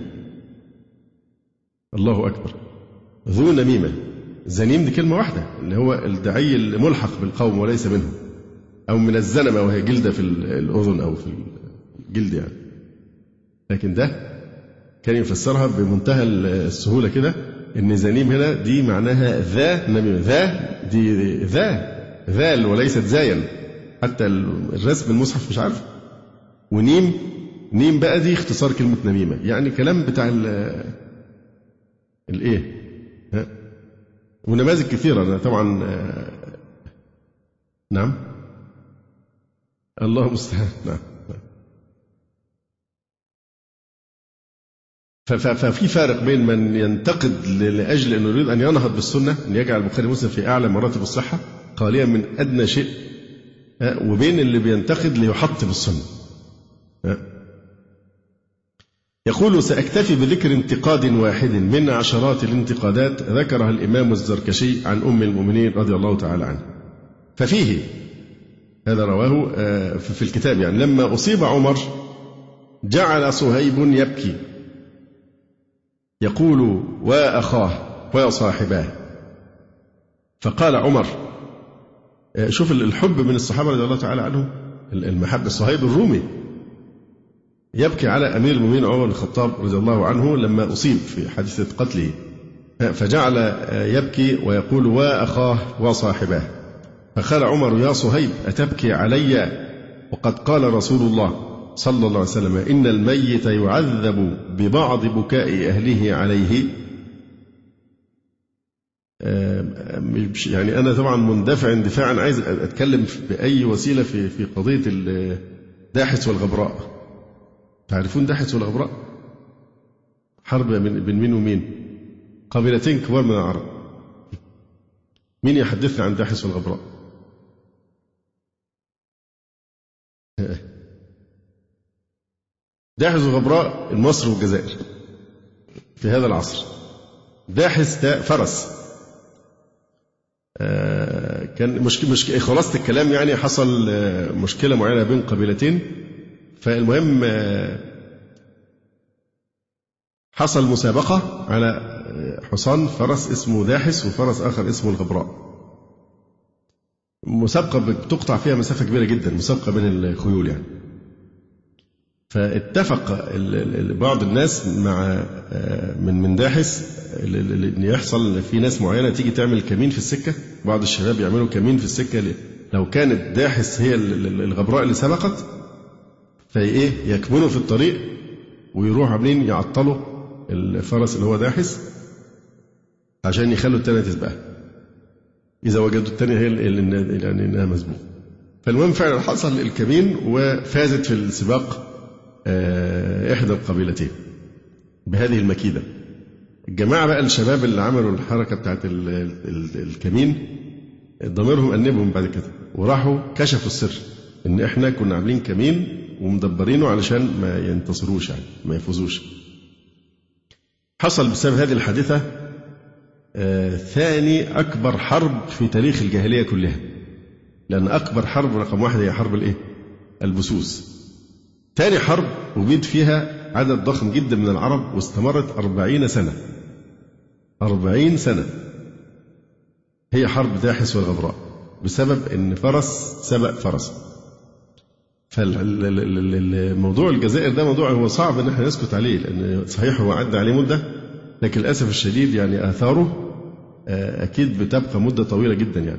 الله أكبر، ذو نميمة. زنيم دي كلمة واحدة، اللي هو الدعي الملحق بالقوم وليس منهم، أو من الزنمة وهي جلدة في الأذن أو في الجلد يعني. لكن ده كان يفسرها بمنتهى السهولة كده، إن زنيم هنا دي معناها ذا نميمة، ذا دي ذال وليست زاين، حتى الرسم المصحف مش عارف. ونيم بقى دي اختصار كلمة نميمة، يعني كلام بتاع الايه ونماذج كثيرة. أنا طبعا نعم الله المستعان. نعم. ففي فارق بين من ينتقد لأجل أنه يريد أن ينهض بالسنة، أن يجعل البخاري ومسلم في أعلى مراتب الصحة خاليا من أدنى شيء، وبين اللي بينتقد ليحطم السنة. يقول سأكتفي بذكر انتقاد واحد من عشرات الانتقادات ذكرها الإمام الزركشي عن أم المؤمنين رضي الله تعالى عنها. ففيه هذا رواه في الكتاب، يعني لما أصيب عمر جعل صهيب يبكي يقول وأخاه وصاحباه، فقال عمر، شوف الحب من الصحابة رضي الله تعالى عنهم، المحبة. صهيب الرومي يبكي على أمير المؤمنين عمر بن الخطاب رضي الله عنه لما أصيب في حادثة قتله، فجعل يبكي ويقول وأخاه وصاحباه، فقال عمر يا صهيب أتبكي علي وقد قال رسول الله صلى الله عليه وسلم إن الميت يعذب ببعض بكاء أهله عليه. يعني أنا طبعا مندفع اندفاعا عايز أتكلم بأي وسيلة في قضية الداحس والغبراء. تعرفون داحس والغبراء؟ حرب بين مين ومين؟ قبيلتين كبار من العرب. مين يحدثنا عن داحس والغبراء؟ داحس والغبراء مصر والجزائر في هذا العصر. داحس ده فرس، كان مشكلة خلاصة الكلام، يعني حصل مشكلة معينة بين قبيلتين، فالمهم حصل مسابقة على حصان، فرس اسمه داحس وفرس آخر اسمه الغبراء. مسابقة بتقطع فيها مسافة كبيرة جدا، مسابقة بين الخيول يعني. فاتفق بعض الناس مع من داحس ان يحصل في ناس معينة تيجي تعمل كمين في السكة. بعض الشباب يعملوا كمين في السكة، لو كانت داحس هي الغبراء اللي سبقت فايه يكمنوا في الطريق ويروحوا عاملين يعطلوا الفرس اللي هو داحس عشان يخلوا الثانية تسبقها إذا وجدوا الثانية هي اللي يعني إنها مسبوقة. فالمهم فعلا حصل الكمين وفازت في السباق إحدى القبيلتين بهذه المكيدة. الجماعة بقى الشباب اللي عملوا الحركة بتاعت الكمين ضميرهم أنبهم بعد كده وراحوا كشفوا السر إن إحنا كنا عاملين كمين ومدبرينه علشان ما ينتصروش يعني ما يفوزوش. حصل بسبب هذه الحادثة ثاني أكبر حرب في تاريخ الجاهلية كلها، لأن أكبر حرب رقم 1 هي حرب الإيه؟ البسوس. ثاني حرب وجد فيها عدد ضخم جدا من العرب واستمرت 40 سنة. 40 سنة هي حرب داحس والغبراء بسبب إن فرس سبق فرس. فالموضوع الجزائر ده موضوع هو صعب إن احنا نسكت عليه، لأن صحيح هو عدى عليه مدة، لكن للأسف الشديد يعني آثاره أكيد بتبقى مدة طويلة جدا يعني.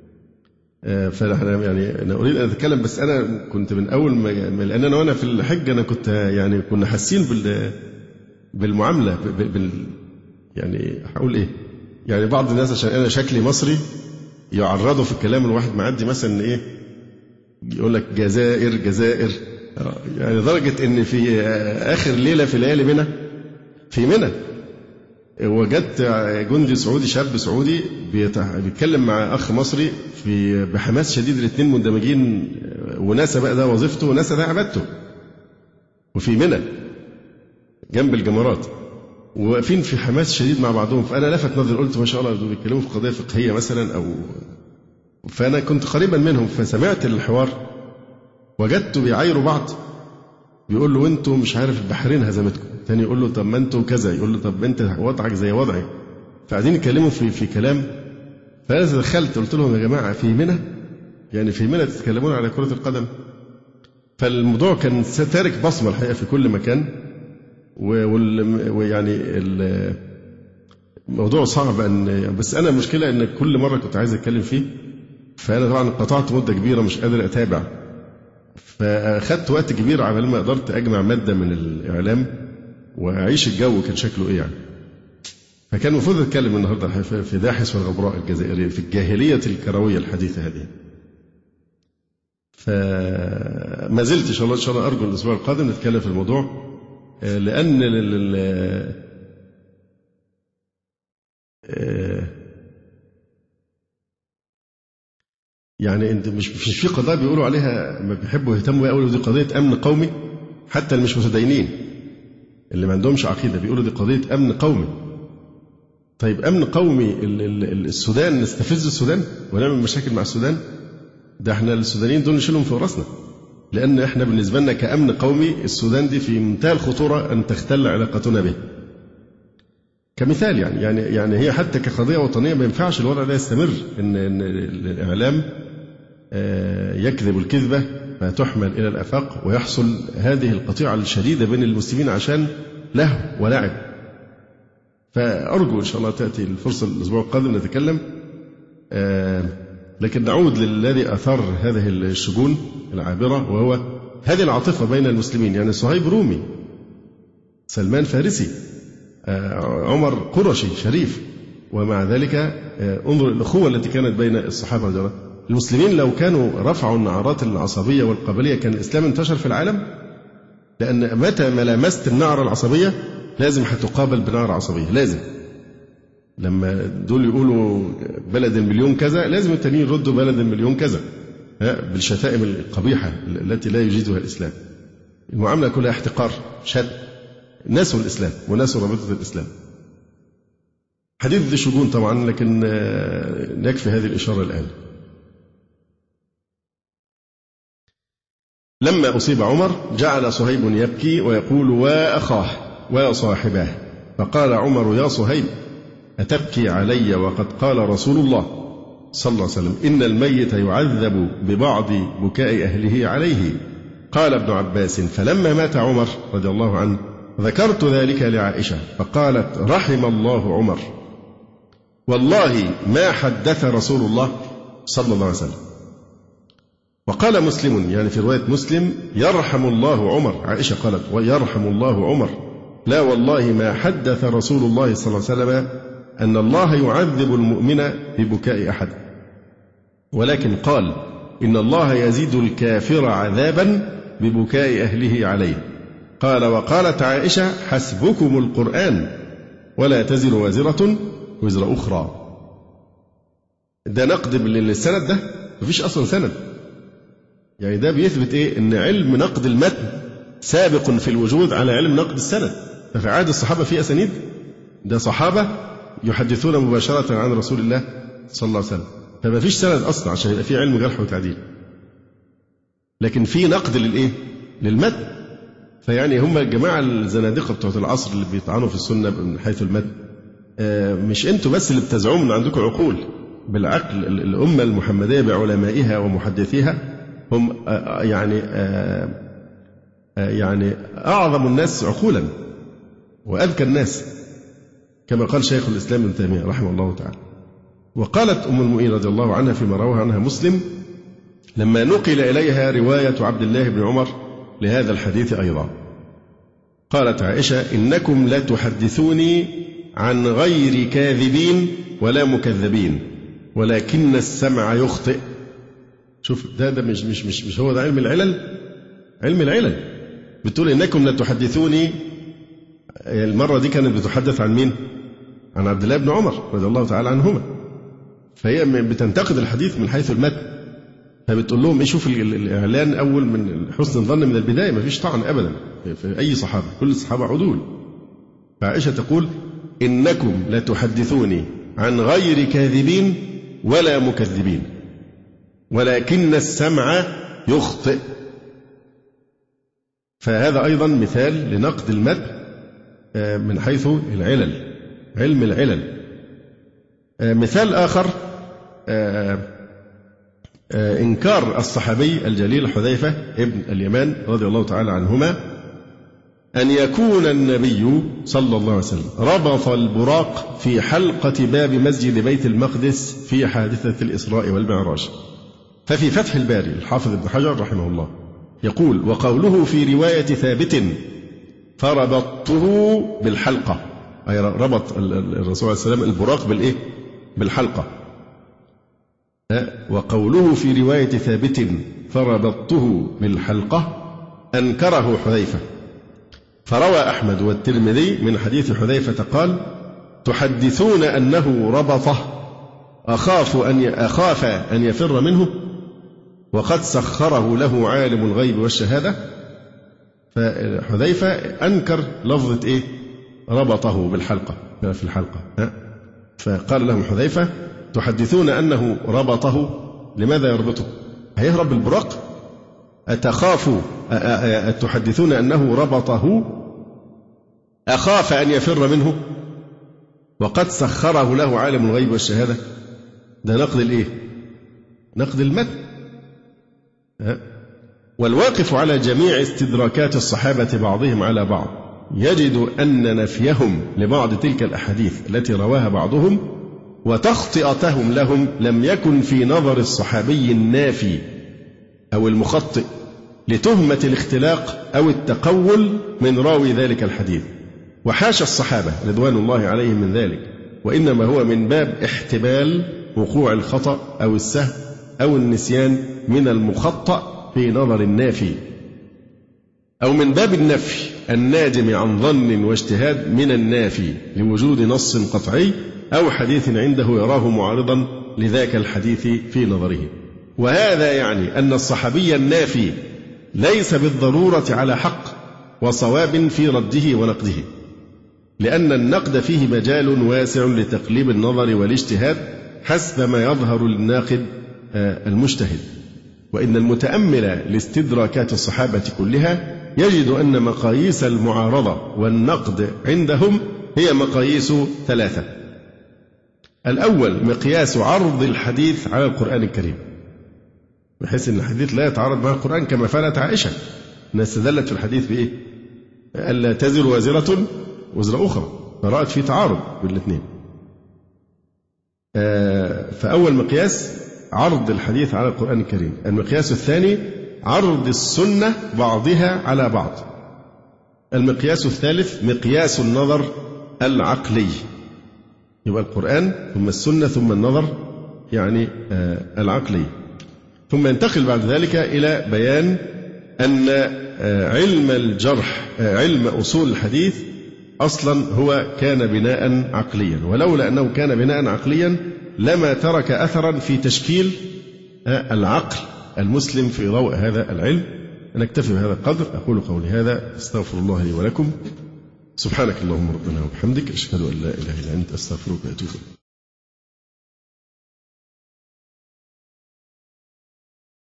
فأنا يعني أنا أريد أن أتكلم، بس أنا كنت من أول ما لأن أنا وأنا في الحج أنا كنت يعني كنا حاسين بالمعاملة يعني هقول إيه يعني بعض الناس عشان أنا شكلي مصري يعرضوا في الكلام الواحد معدي مثلا إيه يقول لك جزائر يعني درجة إن في آخر ليلة في ليالي منى في منى وجدت جندي سعودي شاب سعودي بيتكلم مع أخ مصري بحماس شديد، الاثنين مندمجين، وناسا بقى ده وظيفته وناسا ده عبادته، وفي منى جنب الجمرات وواقفين في حماس شديد مع بعضهم. فأنا لفت نظري قلت ما شاء الله دول بيتكلموا في قضية فقهية مثلا فأنا كنت قريبا منهم فسمعت الحوار وجدته بيعايروا بعض، بيقول له وانتوا مش عارف البحرين هزمتكم، تاني يقول له طب ما انتوا كذا، يقول له طب انت وضعك زي وضعي، فقاعدين يتكلموا في كلام. فأنا دخلت قلت لهم يا جماعة في منى يعني في منى تتكلمون على كرة القدم؟ فالموضوع كان تارك بصمة الحقيقة في كل مكان، ويعني الموضوع صعب بس أنا المشكلة إن كل مرة كنت عايز أتكلم فيه فأنا طبعا قطعت مدة كبيرة مش قادر أتابع، فأخذت وقت كبير على ما قدرت أجمع مادة من الإعلام وأعيش الجو كان شكله إيه يعني. فكان المفروض أتكلم النهاردة في داحس والغبراء الجزائرية في الجاهلية الكروية الحديثة هذه. فما زلت إن شاء الله أرجو الأسبوع القادم نتكلم في الموضوع، لأن يعني انت مش في قضايا بيقولوا عليها ما بيحبوا يهتموا بيها قوي، ودي قضيه امن قومي. حتى اللي مش متدينين اللي ما عندهمش عقيده بيقولوا دي قضيه امن قومي. طيب امن قومي السودان نستفز السودان ونعمل مشاكل مع السودان؟ ده احنا السودانيين دول نشيلهم في راسنا، لان احنا بالنسبه لنا كامن قومي السودان دي في منتهى الخطوره ان تختل علاقتنا به. كمثال يعني هي حتى كقضيه وطنيه ما ينفعش الوضع ده يستمر، ان الاعلام يكذب الكذبة فتحمل إلى الآفاق ويحصل هذه القطيعة الشديدة بين المسلمين عشان لهو ولعب. فأرجو إن شاء الله تأتي الفرصة الأسبوع القادم نتكلم، لكن نعود للذي أثار هذه الشجون العابرة، وهو هذه العاطفة بين المسلمين. يعني صهيب رومي، سلمان فارسي، عمر قرشي شريف، ومع ذلك انظر الأخوة التي كانت بين الصحابة رضي الله. المسلمين لو كانوا رفعوا النعرات العصبية والقبلية كان الإسلام انتشر في العالم، لأن متى ما لمست النعرة العصبية لازم هتقابل بنعرة عصبية، لازم. لما دول يقولوا بلد المليون كذا لازم التانيين يردوا بلد المليون كذا بالشتائم القبيحة التي لا يجيزها الإسلام. المعاملة كلها احتقار، شد، نسوا الإسلام ونسوا رابطة الإسلام. حديث ذي شجون طبعا، لكن نكفي هذه الإشارة الآن. لما أصيب عمر جعل صهيب يبكي ويقول وأخاه وصاحباه، فقال عمر: يا صهيب، أتبكي علي وقد قال رسول الله صلى الله عليه وسلم: إن الميت يعذب ببعض بكاء أهله عليه. قال ابن عباس: فلما مات عمر رضي الله عنه ذكرت ذلك لعائشة فقالت: رحم الله عمر، والله ما حدث رسول الله صلى الله عليه وسلم. وقال مسلم، يعني في رواية مسلم: يرحم الله عمر. عائشة قالت: ويرحم الله عمر، لا والله ما حدث رسول الله صلى الله عليه وسلم أن الله يعذب المؤمن ببكاء أحد، ولكن قال: إن الله يزيد الكافر عذابا ببكاء أهله عليه. قال: وقالت عائشة: حسبكم القرآن ولا تزر وازرة وزر أخرى. ده نقد للسند، ده مفيش أصلا سند، يعني ده بيثبت إيه؟ إن علم نقد المتن سابق في الوجود على علم نقد السند. ففي عهد الصحابة في أسانيد، ده صحابة يحدثون مباشرة عن رسول الله صلى الله عليه وسلم، فما فيش سند أصلا عشان يبقى في علم جرح وتعديل. لكن في نقد للإيه؟ للمتن. فيعني هم الجماعة الزنادقة بتوع العصر اللي بيطعنوا في السنة من حيث المتن، مش أنتوا بس اللي بتزعموا إن عندكم عقول. بالعقل الأمة المحمدية بعلمائها ومحدثيها هم يعني أعظم الناس عقولا وأذكى الناس، كما قال شيخ الإسلام ابن تيمية رحمه الله تعالى. وقالت أم المؤمنين رضي الله عنها فيما رواه عنها مسلم لما نقل إليها رواية عبد الله بن عمر لهذا الحديث أيضا، قالت عائشة: إنكم لا تحدثوني عن غير كاذبين ولا مكذبين ولكن السمع يخطئ. شوف ده مش هو ده علم العلل. علم العلل بتقول إنكم لا تحدثوني. المرة دي كانت بتحدث عن مين؟ عن عبد الله بن عمر رضي الله تعالى عنهما، فهي بتنتقد الحديث من حيث المتن، فبتقول لهم: شوف الإعلان أول من حسن الظن من البداية، ما فيش طعن أبدا في أي صحابة، كل الصحابة عدول. فعائشة تقول: إنكم لا تحدثوني عن غير كاذبين ولا مكذبين ولكن السمع يخطئ. فهذا أيضا مثال لنقد المتن من حيث العلل، علم العلل. مثال آخر إنكار الصحابي الجليل حذيفة ابن اليمان رضي الله تعالى عنهما أن يكون النبي صلى الله عليه وسلم ربط البراق في حلقة باب مسجد بيت المقدس في حادثة الإسراء والمعراج. ففي فتح الباري الحافظ ابن حجر رحمه الله يقول: وقوله في رواية ثابت: فربطته بالحلقة، أي ربط الرسول عليه السلام البراق بالإيه؟ بالحلقة. وقوله في رواية ثابت: فربطته بالحلقة أنكره حذيفة. فروى أحمد والترمذي من حديث حذيفة قال: تحدثون أنه ربطه أخاف أن يفر منه وقد سخره له عالم الغيب والشهادة. فحذيفة أنكر لفظة إيه؟ ربطه بالحلقة في الحلقة. فقال لهم حذيفة: تحدثون أنه ربطه، لماذا يربطه؟ هيهرب بالبراق؟ تحدثون أنه ربطه أخاف أن يفر منه وقد سخره له عالم الغيب والشهادة. ده نقد الإيه؟ نقد المتن. والواقف على جميع استدراكات الصحابة بعضهم على بعض يجد أن نفيهم لبعض تلك الأحاديث التي رواها بعضهم وتخطئتهم لهم لم يكن في نظر الصحابي النافي أو المخطئ لتهمة الاختلاق أو التقول من راوي ذلك الحديث، وحاشا الصحابة رضوان الله عليهم من ذلك، وإنما هو من باب احتمال وقوع الخطأ أو السهو أو النسيان من المخطأ في نظر النافي، أو من باب النفي الناجم عن ظن واجتهاد من النافي لوجود نص قطعي أو حديث عنده يراه معارضا لذاك الحديث في نظره. وهذا يعني أن الصحابي النافي ليس بالضرورة على حق وصواب في رده ونقده، لأن النقد فيه مجال واسع لتقليب النظر والاجتهاد حسب ما يظهر للناقد المجتهد. وإن المتأمل لاستدراكات الصحابة كلها يجد أن مقاييس المعارضة والنقد عندهم هي مقاييس ثلاثة. الأول مقياس عرض الحديث على القرآن الكريم، بحيث أن الحديث لا يتعارض مع القرآن كما فعلت عائشة، أنها استدلت في الحديث بإيه؟ ألا تزر وازرة وزر أخرى، فرأت في تعارض بين الاثنين. فأول مقياس عرض الحديث على القرآن الكريم. المقياس الثاني عرض السنة بعضها على بعض. المقياس الثالث مقياس النظر العقلي، يبقى القرآن ثم السنة ثم النظر يعني العقلي. ثم ينتقل بعد ذلك إلى بيان أن علم الجرح علم أصول الحديث أصلا هو كان بناء عقليا، ولولا أنه كان بناء عقليا لما ترك أثرا في تشكيل العقل المسلم في ضوء هذا العلم. نكتفي بهذا القدر. أقول قولي هذا، استغفر الله لي ولكم. سبحانك اللهم ربنا وبحمدك، أشهد أن لا إله إلا أنت، أستغفرك وأتوب إليك.